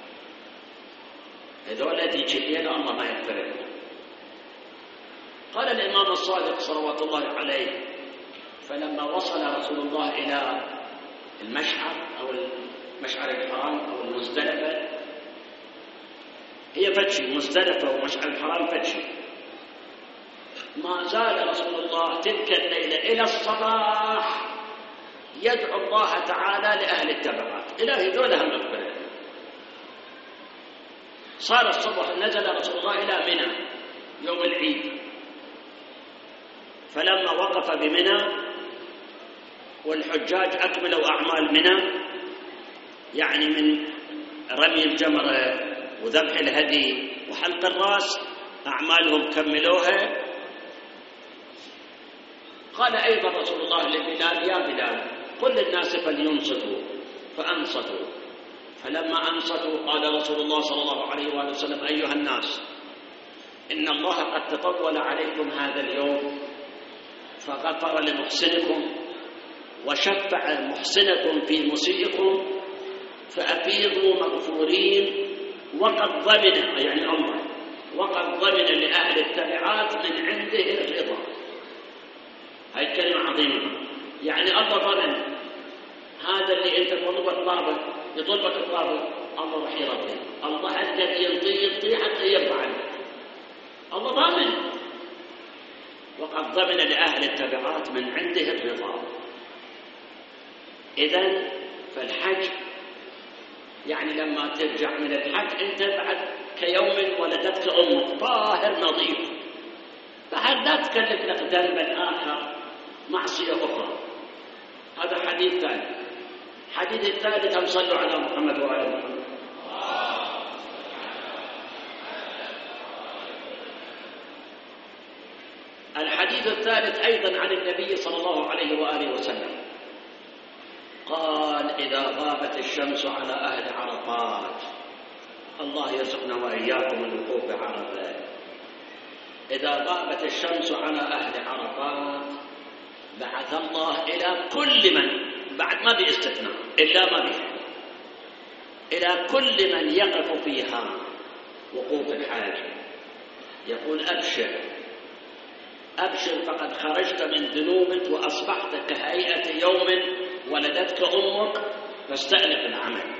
S1: هذول ذيك الليلة الله ما يغفر لهم. قال الإمام الصادق صلوات الله عليه: فلما وصل رسول الله إلى المشعر أو المشعر الحرام أو المزدلفة، هي فتشي مزدلفة ومشعر الحرام فتشي، ما زال رسول الله تلك الليلة إلى الصباح يدعو الله تعالى لأهل التبعات: إلهي ذولها مغفرة. صار الصبح نزل رسول الله إلى منى يوم العيد، فلما وقف بمنى والحجاج أكملوا أعمال منى، يعني من رمي الجمرة وذبح الهدي وحلق الرأس، أعمالهم كملوها. قال أيضا رسول الله لبلال: يا بلال قل للناس فلينصتوا، فأنصتوا. فلما أنصتوا قال رسول الله صلى الله عليه وآله وسلم: أيها الناس، إن الله قد تطول عليكم هذا اليوم فغفر لمحسنكم وشفع محسنكم في مسيئكم، فأفيضوا مغفورين، وقد ضمن، يعني الله وقد ضمن لأهل التبعات من عنده الرضا. هاي كلمة عظيمة، يعني الله ضمن هذا اللي أنت يطلبك الطلب الله راح يرضيه. الله الذي يطيع حتى يرضى عنك، الله ضامن. وقد ضمن لأهل التبعات من عنده الرضا. إذن فالحج يعني لما ترجع من الحج أنت بعد كيوم ولدتك أمك طاهر نظيف، بعد لا تكلف لك ذنبا آخر معصية أخرى. هذا حديث ثاني. الحديث الثالث: أن صلوا على محمد وعلى محمد. الحديث الثالث أيضا عن النبي صلى الله عليه وآله وسلم قال: إذا غابت الشمس على أهل عرفات، الله يرزقنا وإياكم الوقوف بعرفة. إذا غابت الشمس على أهل عرفات بعث الله إلى كل من، بعد ما باستثناء إلا ما به، إلى كل من يقف فيها وقوف الحاج، يقول: أبشر أبشر فقد خرجت من ذنوبك وأصبحت كهيئة يوم ولدتك أمك، فاستأنف العمل.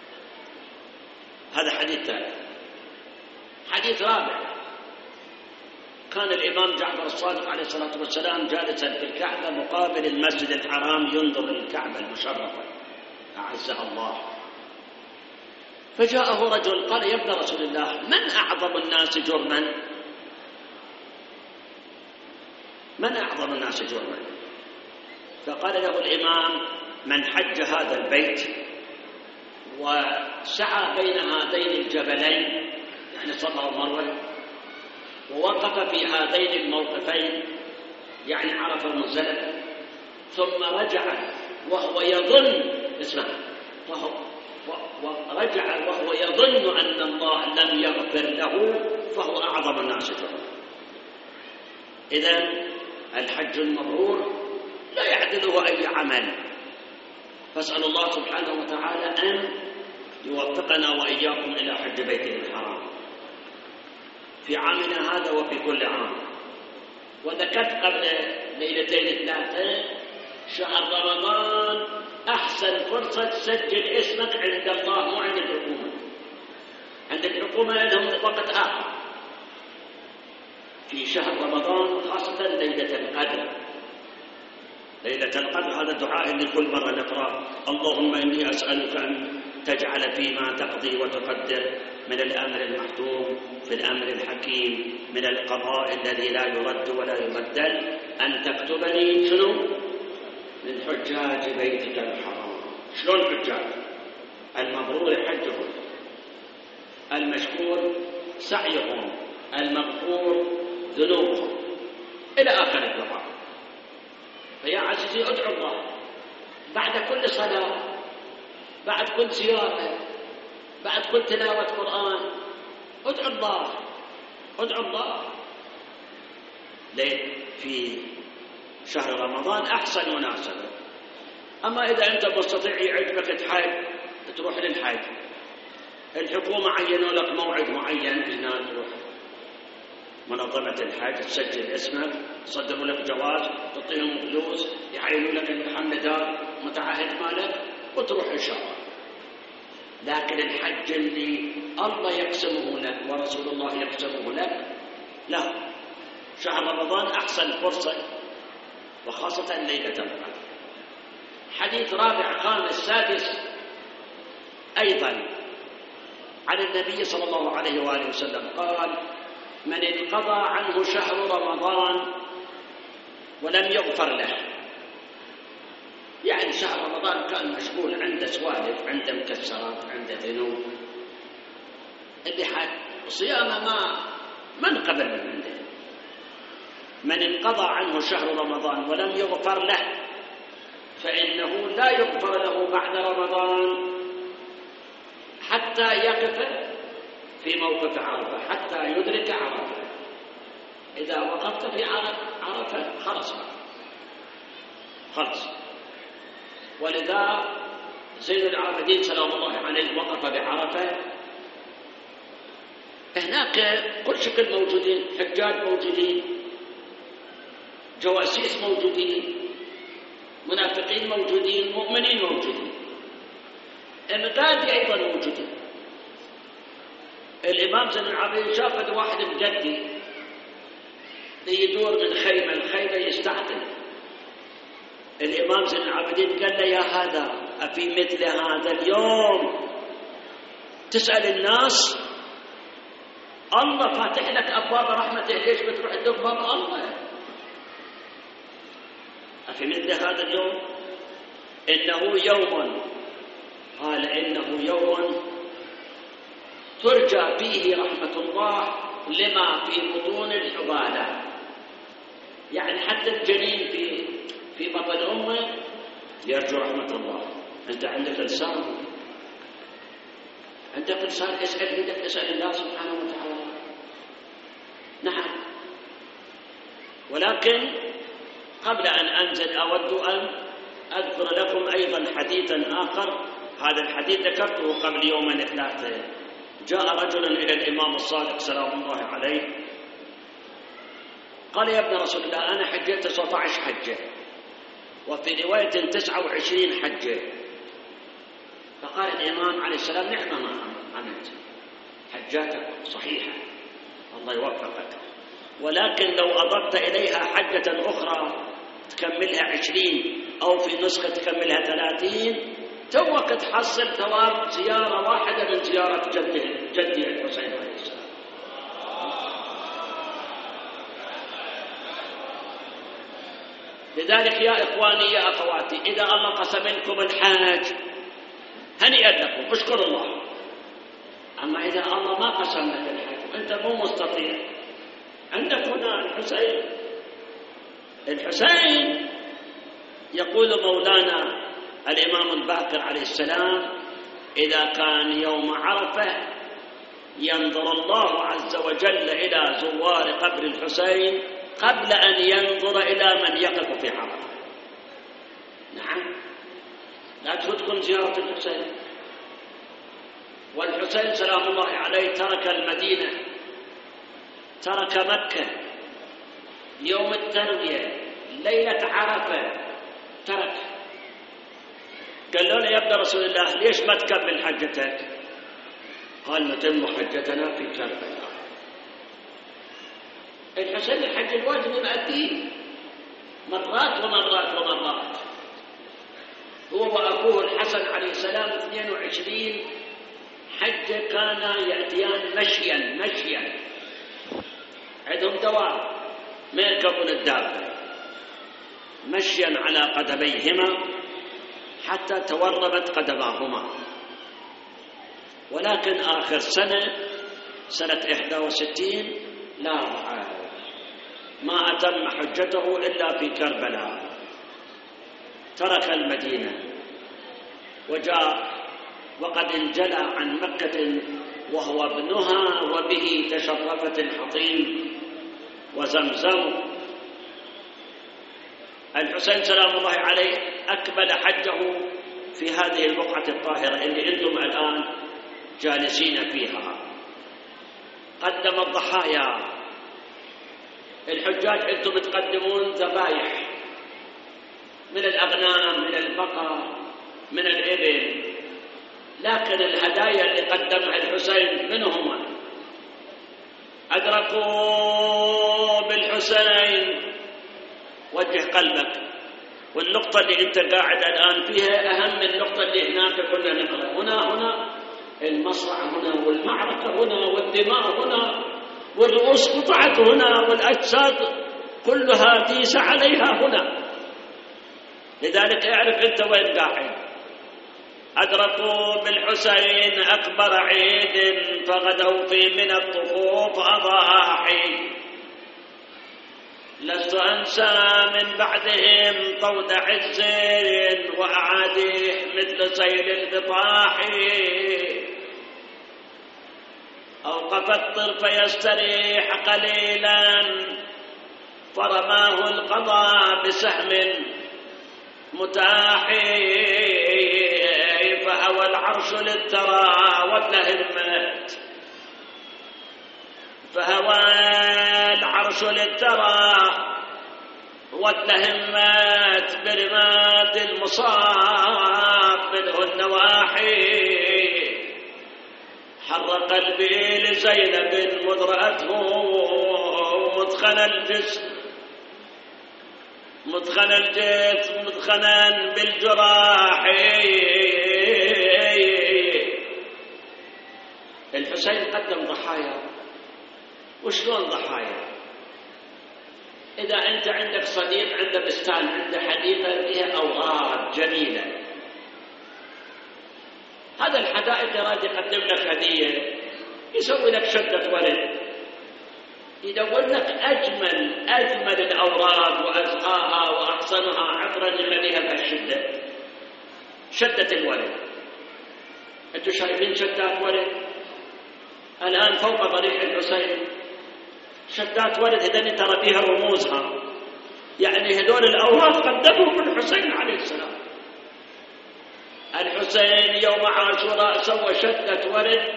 S1: هذا حديث ثالث. حديث رابع: كان الإمام جعفر الصادق عليه الصلاة والسلام جالسا في الكعبة مقابل المسجد الحرام ينظر للكعبة المشرفة، أعزها الله. فجاءه رجل قال: يا ابن رسول الله، من أعظم الناس جرما؟ من أعظم الناس جرما؟ فقال له الإمام: من حج هذا البيت وسعى بين هذين الجبلين، يعني صفا ومروة، ووقف في هذين الموقفين، يعني عرفة ومزدلفة، ثم رجع وهو يظن، اسمع، ورجع وهو يظن أن الله لم يغفر له، فهو أعظم الناس جرما. إذن الحج المبرور لا يعدله أي عمل. فاسأل الله سبحانه وتعالى أن يوفقنا وإياكم إلى حج بيته الحرام في عامنا هذا وفي كل عام. وذكرت قبل ليلتين 3 شهر رمضان أحسن فرصة تسجل اسمك عند الله، مو عند الحكومة. عند الحكومة لهم وقت آخر. في شهر رمضان خاصة ليلة القدر. ليلة القدر هذا الدعاء اللي كل مرة نقرأ: اللهم إني أسألك أن تجعل فيما تقضي وتقدر من الأمر المحتوم في الأمر الحكيم، من القضاء الذي لا يرد ولا يبدل، أن تكتبني شنو؟ من حجاج بيتك الحرام. شلون حجاج؟ المبرور حجهم، المشكور سعيهم، المغفور ذنوبهم، إلى آخر الدعاء. فيا عزيزي ادعو الله بعد كل صلاة، بعد كل زيارة، بعد كل تلاوة قرآن، ادعو الله، ادعو الله. ليه؟ في شهر رمضان أحسن مناسبة. أما إذا أنت مستطيع يعجبك تحج، تروح للحج، الحكومة عينوا لك موعد معين، هنا تروح منظمة الحج، تسجل اسمك، يصدروا لك جواز، تعطيهم فلوس، يعينوا لك المحمدات، متعهد مالك، وتروح إن شاء الله. لكن الحج اللي الله يقسمه لك ورسول الله يقسمه لك، لا، شهر رمضان أحسن فرصة، وخاصة ليلة القدر. حديث رابع خامس سادس أيضا عن النبي صلى الله عليه وآله وسلم قال: من انقضى عنه شهر رمضان ولم يغفر له، يعني شهر رمضان كان مشغول، عنده سوالف، عنده مكسرات، عنده ذنوب، اللي صيامه ما انقبل من عنده. من انقضى عنه شهر رمضان ولم يغفر له فإنه لا يغفر له بعد رمضان حتى يقف في موقف عرفة، حتى يدرك عرفة. إذا وقفت في عرفة خلص. ولذا زين العابدين سلام الله عليه وقف بعرفة، هناك كل شكل موجودين، حجاج موجودين، جواسيس موجودين، منافقين موجودين، مؤمنين موجودين، المقادي أيضا موجودين. الإمام زين العابدين شافت واحد مجدي يدور من خيمة لخيمة يستعطل. الإمام زين العابدين قال له: يا هذا، أفي مثل هذا اليوم تسأل الناس؟ الله فاتح لك أبواب رحمته، ليش بتروح تدق باب الله؟ أفي مثل هذا اليوم؟ إنه يوم، قال: إنه يوم ترجى فيه رحمة الله لما في بطون الحبالة، يعني حتى الجنين في بطن أمه يرجو رحمة الله. أنت عندك لسان، اسأل بدك، اسأل الله سبحانه وتعالى. نعم. ولكن قبل أن أنزل أود أن أذكر لكم أيضا حديثا آخر. هذا الحديث ذكرته قبل يومين 3. جاء رجل إلى الإمام الصادق سلام الله عليه، قال: يا ابن رسول الله، أنا حجيت 19 حجة، وفي رواية 29 حجة. فقال الإمام عليه السلام: نعم ما عملت، حجاتك صحيحة، الله يوفقك، ولكن لو أضفت إليها حجة أخرى تكملها 20، أو في نسخة تكملها 30، توك تحصل ثواب زيارة واحدة من زيارة جدي الحسين عليه السلام. لذلك يا إخواني يا أخواتي، إذا الله قسم لكم الحج هنيئا لكم، اشكروا الله. أما إذا الله ما قسم لك الحج وأنت مو مستطيع، عندك هنا الحسين يقول مولانا الإمام الباقر عليه السلام: إذا كان يوم عرفة ينظر الله عز وجل إلى زوار قبر الحسين قبل أن ينظر إلى من يقف في عرفة. نعم، لا تفوتكم زيارة الحسين. والحسين سلام الله عليه ترك المدينة، ترك مكة يوم التروية ليلة عرفة، ترك. قالوا له يا ابن رسول الله ليش ما تكمل حجتك؟ قال نتم حجتنا في كربلاء. الحسين الحج الواجب يؤديه مرات ومرات ومرات. هو وأبوه الحسن عليه السلام 22 حجة كانا يأتيان مشيا، عندهم دواب ما يركبون الدابة، مشيا على قدميهما حتى تورمت قدماهما. ولكن آخر سنة 61 لا فعل، ما أتم حجته إلا في كربلاء، ترك المدينة وجاء وقد انجلى عن مكة وهو ابنها وبه تشرفت الحطيم وزمزم. الحسين سلام الله عليه أكمل حجه في هذه البقعة الطاهرة اللي أنتم الآن جالسين فيها. قدم الضحايا. الحجاج أنتم تقدمون ذبائح من الأغنام، من البقر، من الإبل، لكن الهدايا اللي قدمها الحسين من هم؟ أدركوا بالحسين. وجه قلبك، والنقطة اللي أنت قاعد الآن فيها أهم من النقطة اللي هناك كنا نقرأ. هنا المصرع هنا، والمعركة هنا، والدماء هنا، والرؤوس قطعت هنا، والأجساد كلها ديس عليها هنا. لذلك اعرف أنت وين قاعد. أدركوا بالحسين أكبر عيد فغدوا في من الطفوف أضاحي. لست أنسى من بعدهم طود عز وأعاديه مثل سيل البطاح. أوقف الطرف يستريح قليلا فرماه القضاء بسهم متاحي. فهوى العرش للترى والتهمت، فهوى العرش للترى والتهمت برمات المصاب منه النواحي. حر قلبي لزينب مذ رأته مدخنا بالجراح. الحسين قدم ضحايا. وشلون ضحايا؟ إذا أنت عندك صديق عنده بستان، عنده حديقة فيها أوراق جميلة، هذا الحدائق يراد يقدم لك هدية، يسوي لك شدة ورد، يدور لك أجمل الأوراق وأزهاها وأحسنها عطرا يخليها بهالشدة، شدة الورد. أنتم شايفين شدات ورد الآن فوق ضريح الحسين، شدات ورد هذول ترى بها رموزها، يعني هذول الأوراق قدمهم الحسين عليه السلام. الحسين يوم عاشوراء سوى شدة ورد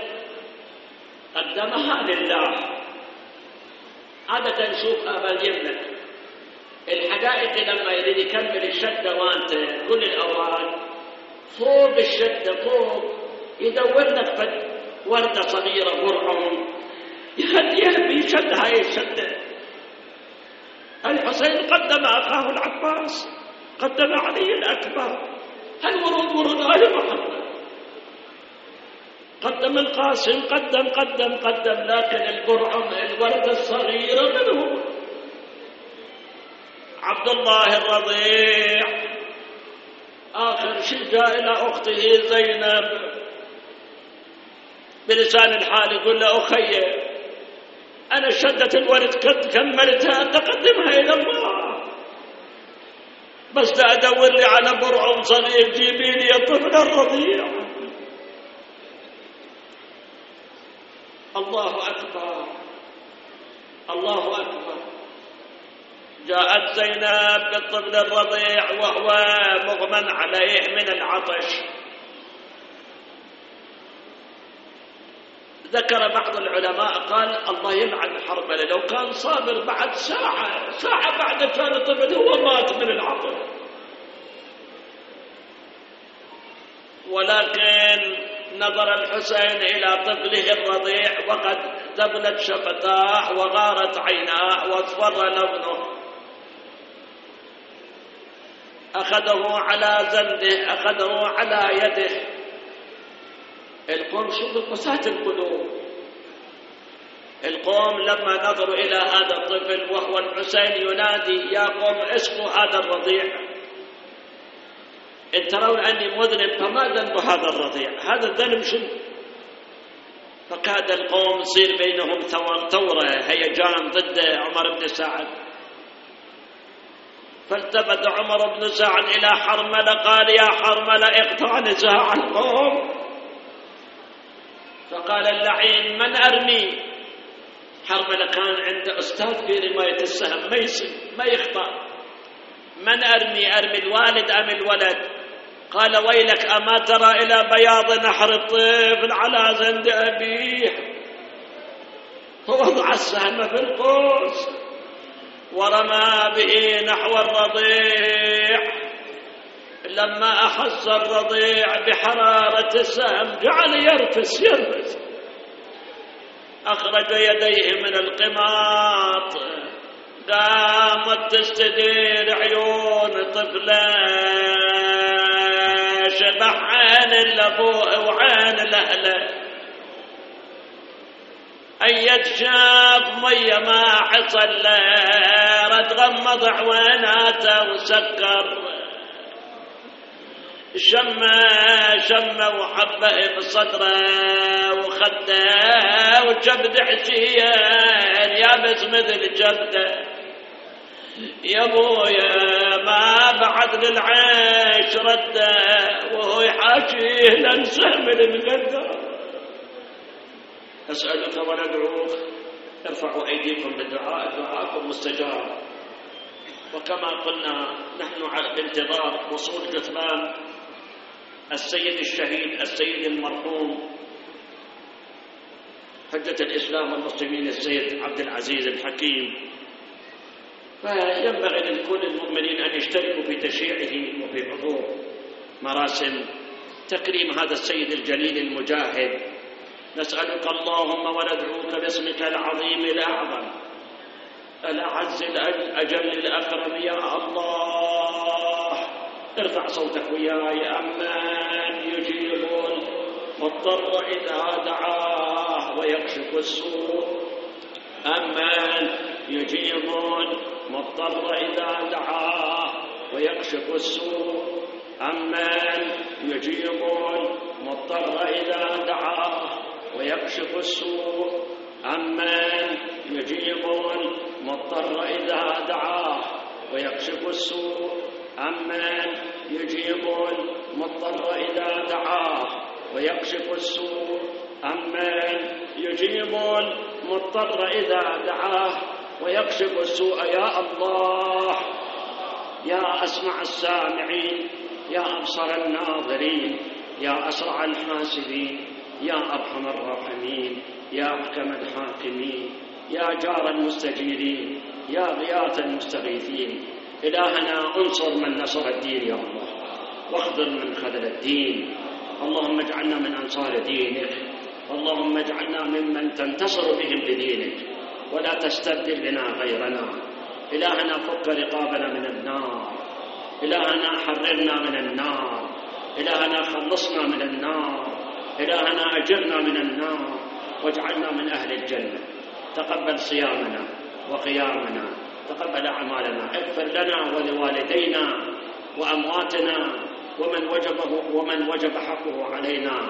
S1: قدمها لله. عادة نشوف آباء اليمن الحدائق لما يريد يكمل الشدة وانت كل الأوراق فوق الشدة فوق يدور لك وردة صغيرة برعم يخليها في شد هاي الشدة. الحسين قدم أخاه العباس، قدم علي الأكبر، هالورود ورود آل محمد. قدم القاسم، قدم، لكن البرعم الورد الصغيرة من هو؟ عبد الله الرضيع. آخر شيء جاء إلى أخته زينب بلسان الحال يقول له أخي أنا شدة الورد كملتها تقدمها إلى الله، بس لا أدور لي على برعم صغير جيبي لي الطفل الرضيع. الله أكبر، الله أكبر. جاءت زينب بالطفل الرضيع وهو مغمى عليه من العطش. ذكر بعض العلماء قال الله يلعن حرملة، لو كان صابر بعد ساعة بعد كان الطفل هو مات من العطش. ولكن نظر الحسين إلى طفله الرضيع وقد تبلت شفتاه وغارت عيناه واصفر لونه، أخذه على زنده، أخذه على يده. القوم شوفوا قساة القلوب، القوم لما نظروا إلى هذا الطفل وهو الحسين ينادي يا قوم اسقوا هذا الرضيع، إن ترون أني مذنب فما ذنب هذا الرضيع، هذا الذنب شنو؟ فكاد القوم يصير بينهم ثورة هيجان ضد عمر بن سعد. فالتفت عمر بن سعد إلى حرملة قال يا حرملة اقطع نزاع القوم. فقال اللعين من أرمي؟ حرملة كان عنده أستاذ في رماية السهم ما يخطأ. من أرمي الوالد أم الولد؟ قال ويلك أما ترى إلى بياض نحر الطفل على زند أبيه. فوضع السهم في القوس ورمى به نحو الرضيع. لما أحس الرضيع بحرارة السهم جعل يرفس أخرج يديه من القماط، قامت تستدير عيون طفله شبح عين الأبوه وعين الأهله. أيد شاف مية ما حصل له رد غمض عويناته وسكر، شمه وحبه بصدره وخده وجبد حسين يابس مثل جبده. يا ابويا ما بعد للعيش رده وهو يحاكيه لنسه من المقدر. أسألك وندعوك ارفعوا أيديكم بالدعاء، دعاءكم مستجاب. وكما قلنا نحن على انتظار وصول جثمان السيد الشهيد السيد المرحوم حجة الإسلام والمسلمين السيد عبد العزيز الحكيم. فينبغي لكل المؤمنين أن يشتركوا في تشييعه وفي حضور مراسم تكريم هذا السيد الجليل المجاهد. نسألك اللهم وندعوك باسمك العظيم الأعظم الأعز الأجل الأكرم يا الله. ارفع صوتك وياي. أمن يجيب المضطر إذا دعاه ويكشف السوء. أمن يجيب المضطر إذا دعاه ويكشف السوء. أمن يجيب المضطر إذا دعاه ويكشف السوء. أمن يجيب المضطر إذا دعاه ويكشف السوء. أمن يجيب المضطر إذا دعاه ويكشف السوء. أمن يجيب المضطر إذا دعاه ويكشف السوء. يا الله يا أسمع السامعين، يا أبصر الناظرين، يا أسرع الحاسبين، يا أرحم الراحمين، يا أحكم الحاكمين، يا جار المستجيرين، يا غياث المستغيثين. إلهنا انصر من نصر الدين يا الله، واخذل من خذل الدين. اللهم اجعلنا من أنصار دينك، اللهم اجعلنا ممن تنتصر بهم لدينك ولا تستبدل بنا غيرنا. إلهنا فك رقابنا من النار، إلهنا حررنا من النار، إلهنا خلصنا من النار، إلهنا أجرنا من النار واجعلنا من أهل الجنة. تقبل صيامنا وقيامنا، تقبل أعمالنا، اغفر لنا ولوالدينا وأمواتنا ومن وجب حقه علينا.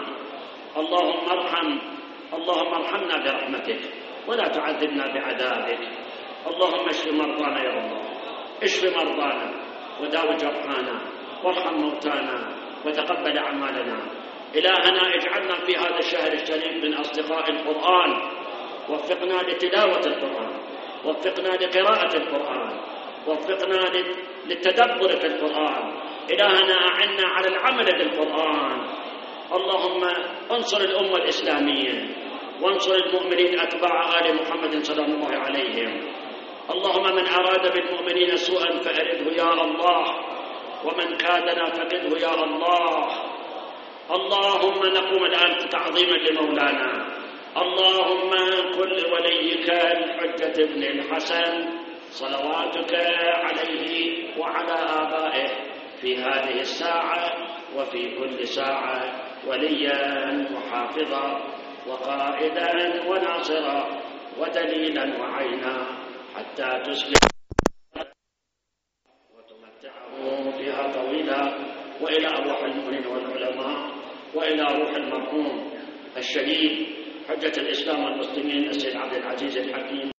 S1: اللهم ارحمنا برحمتك ولا تعذبنا بعذابك. اللهم اشف مرضانا يا الله، اشف مرضانا وداو جرحانا وارحم موتانا وتقبل أعمالنا. إلهنا اجعلنا في هذا الشهر الشريف من أصدقاء القرآن، وفقنا لتلاوة القرآن، وفقنا لقراءة القرآن، وفقنا للتدبر في القرآن. إلهنا أعنا على العمل بالقرآن. اللهم انصر الأمة الإسلامية، وانصر المؤمنين أتباع آل محمد صلى الله عليهم. اللهم من أراد بالمؤمنين سوءا فأرده يا الله، ومن كادنا فقده يا الله. اللهم نقوم الآن تعظيما لمولانا. اللهم كن لوليك الحجة بن الحسن صلواتك عليه وعلى آبائه في هذه الساعة وفي كل ساعة وليا وحافظا وقائدا وناصرا ودليلا وعينا حتى تسلم وتمتعه فيها طويلا، وإلى أرواح المؤمنين والعلماء، وإلى روح المرحوم الشهيد حجة الإسلام والمسلمين السيد عبد العزيز الحكيم.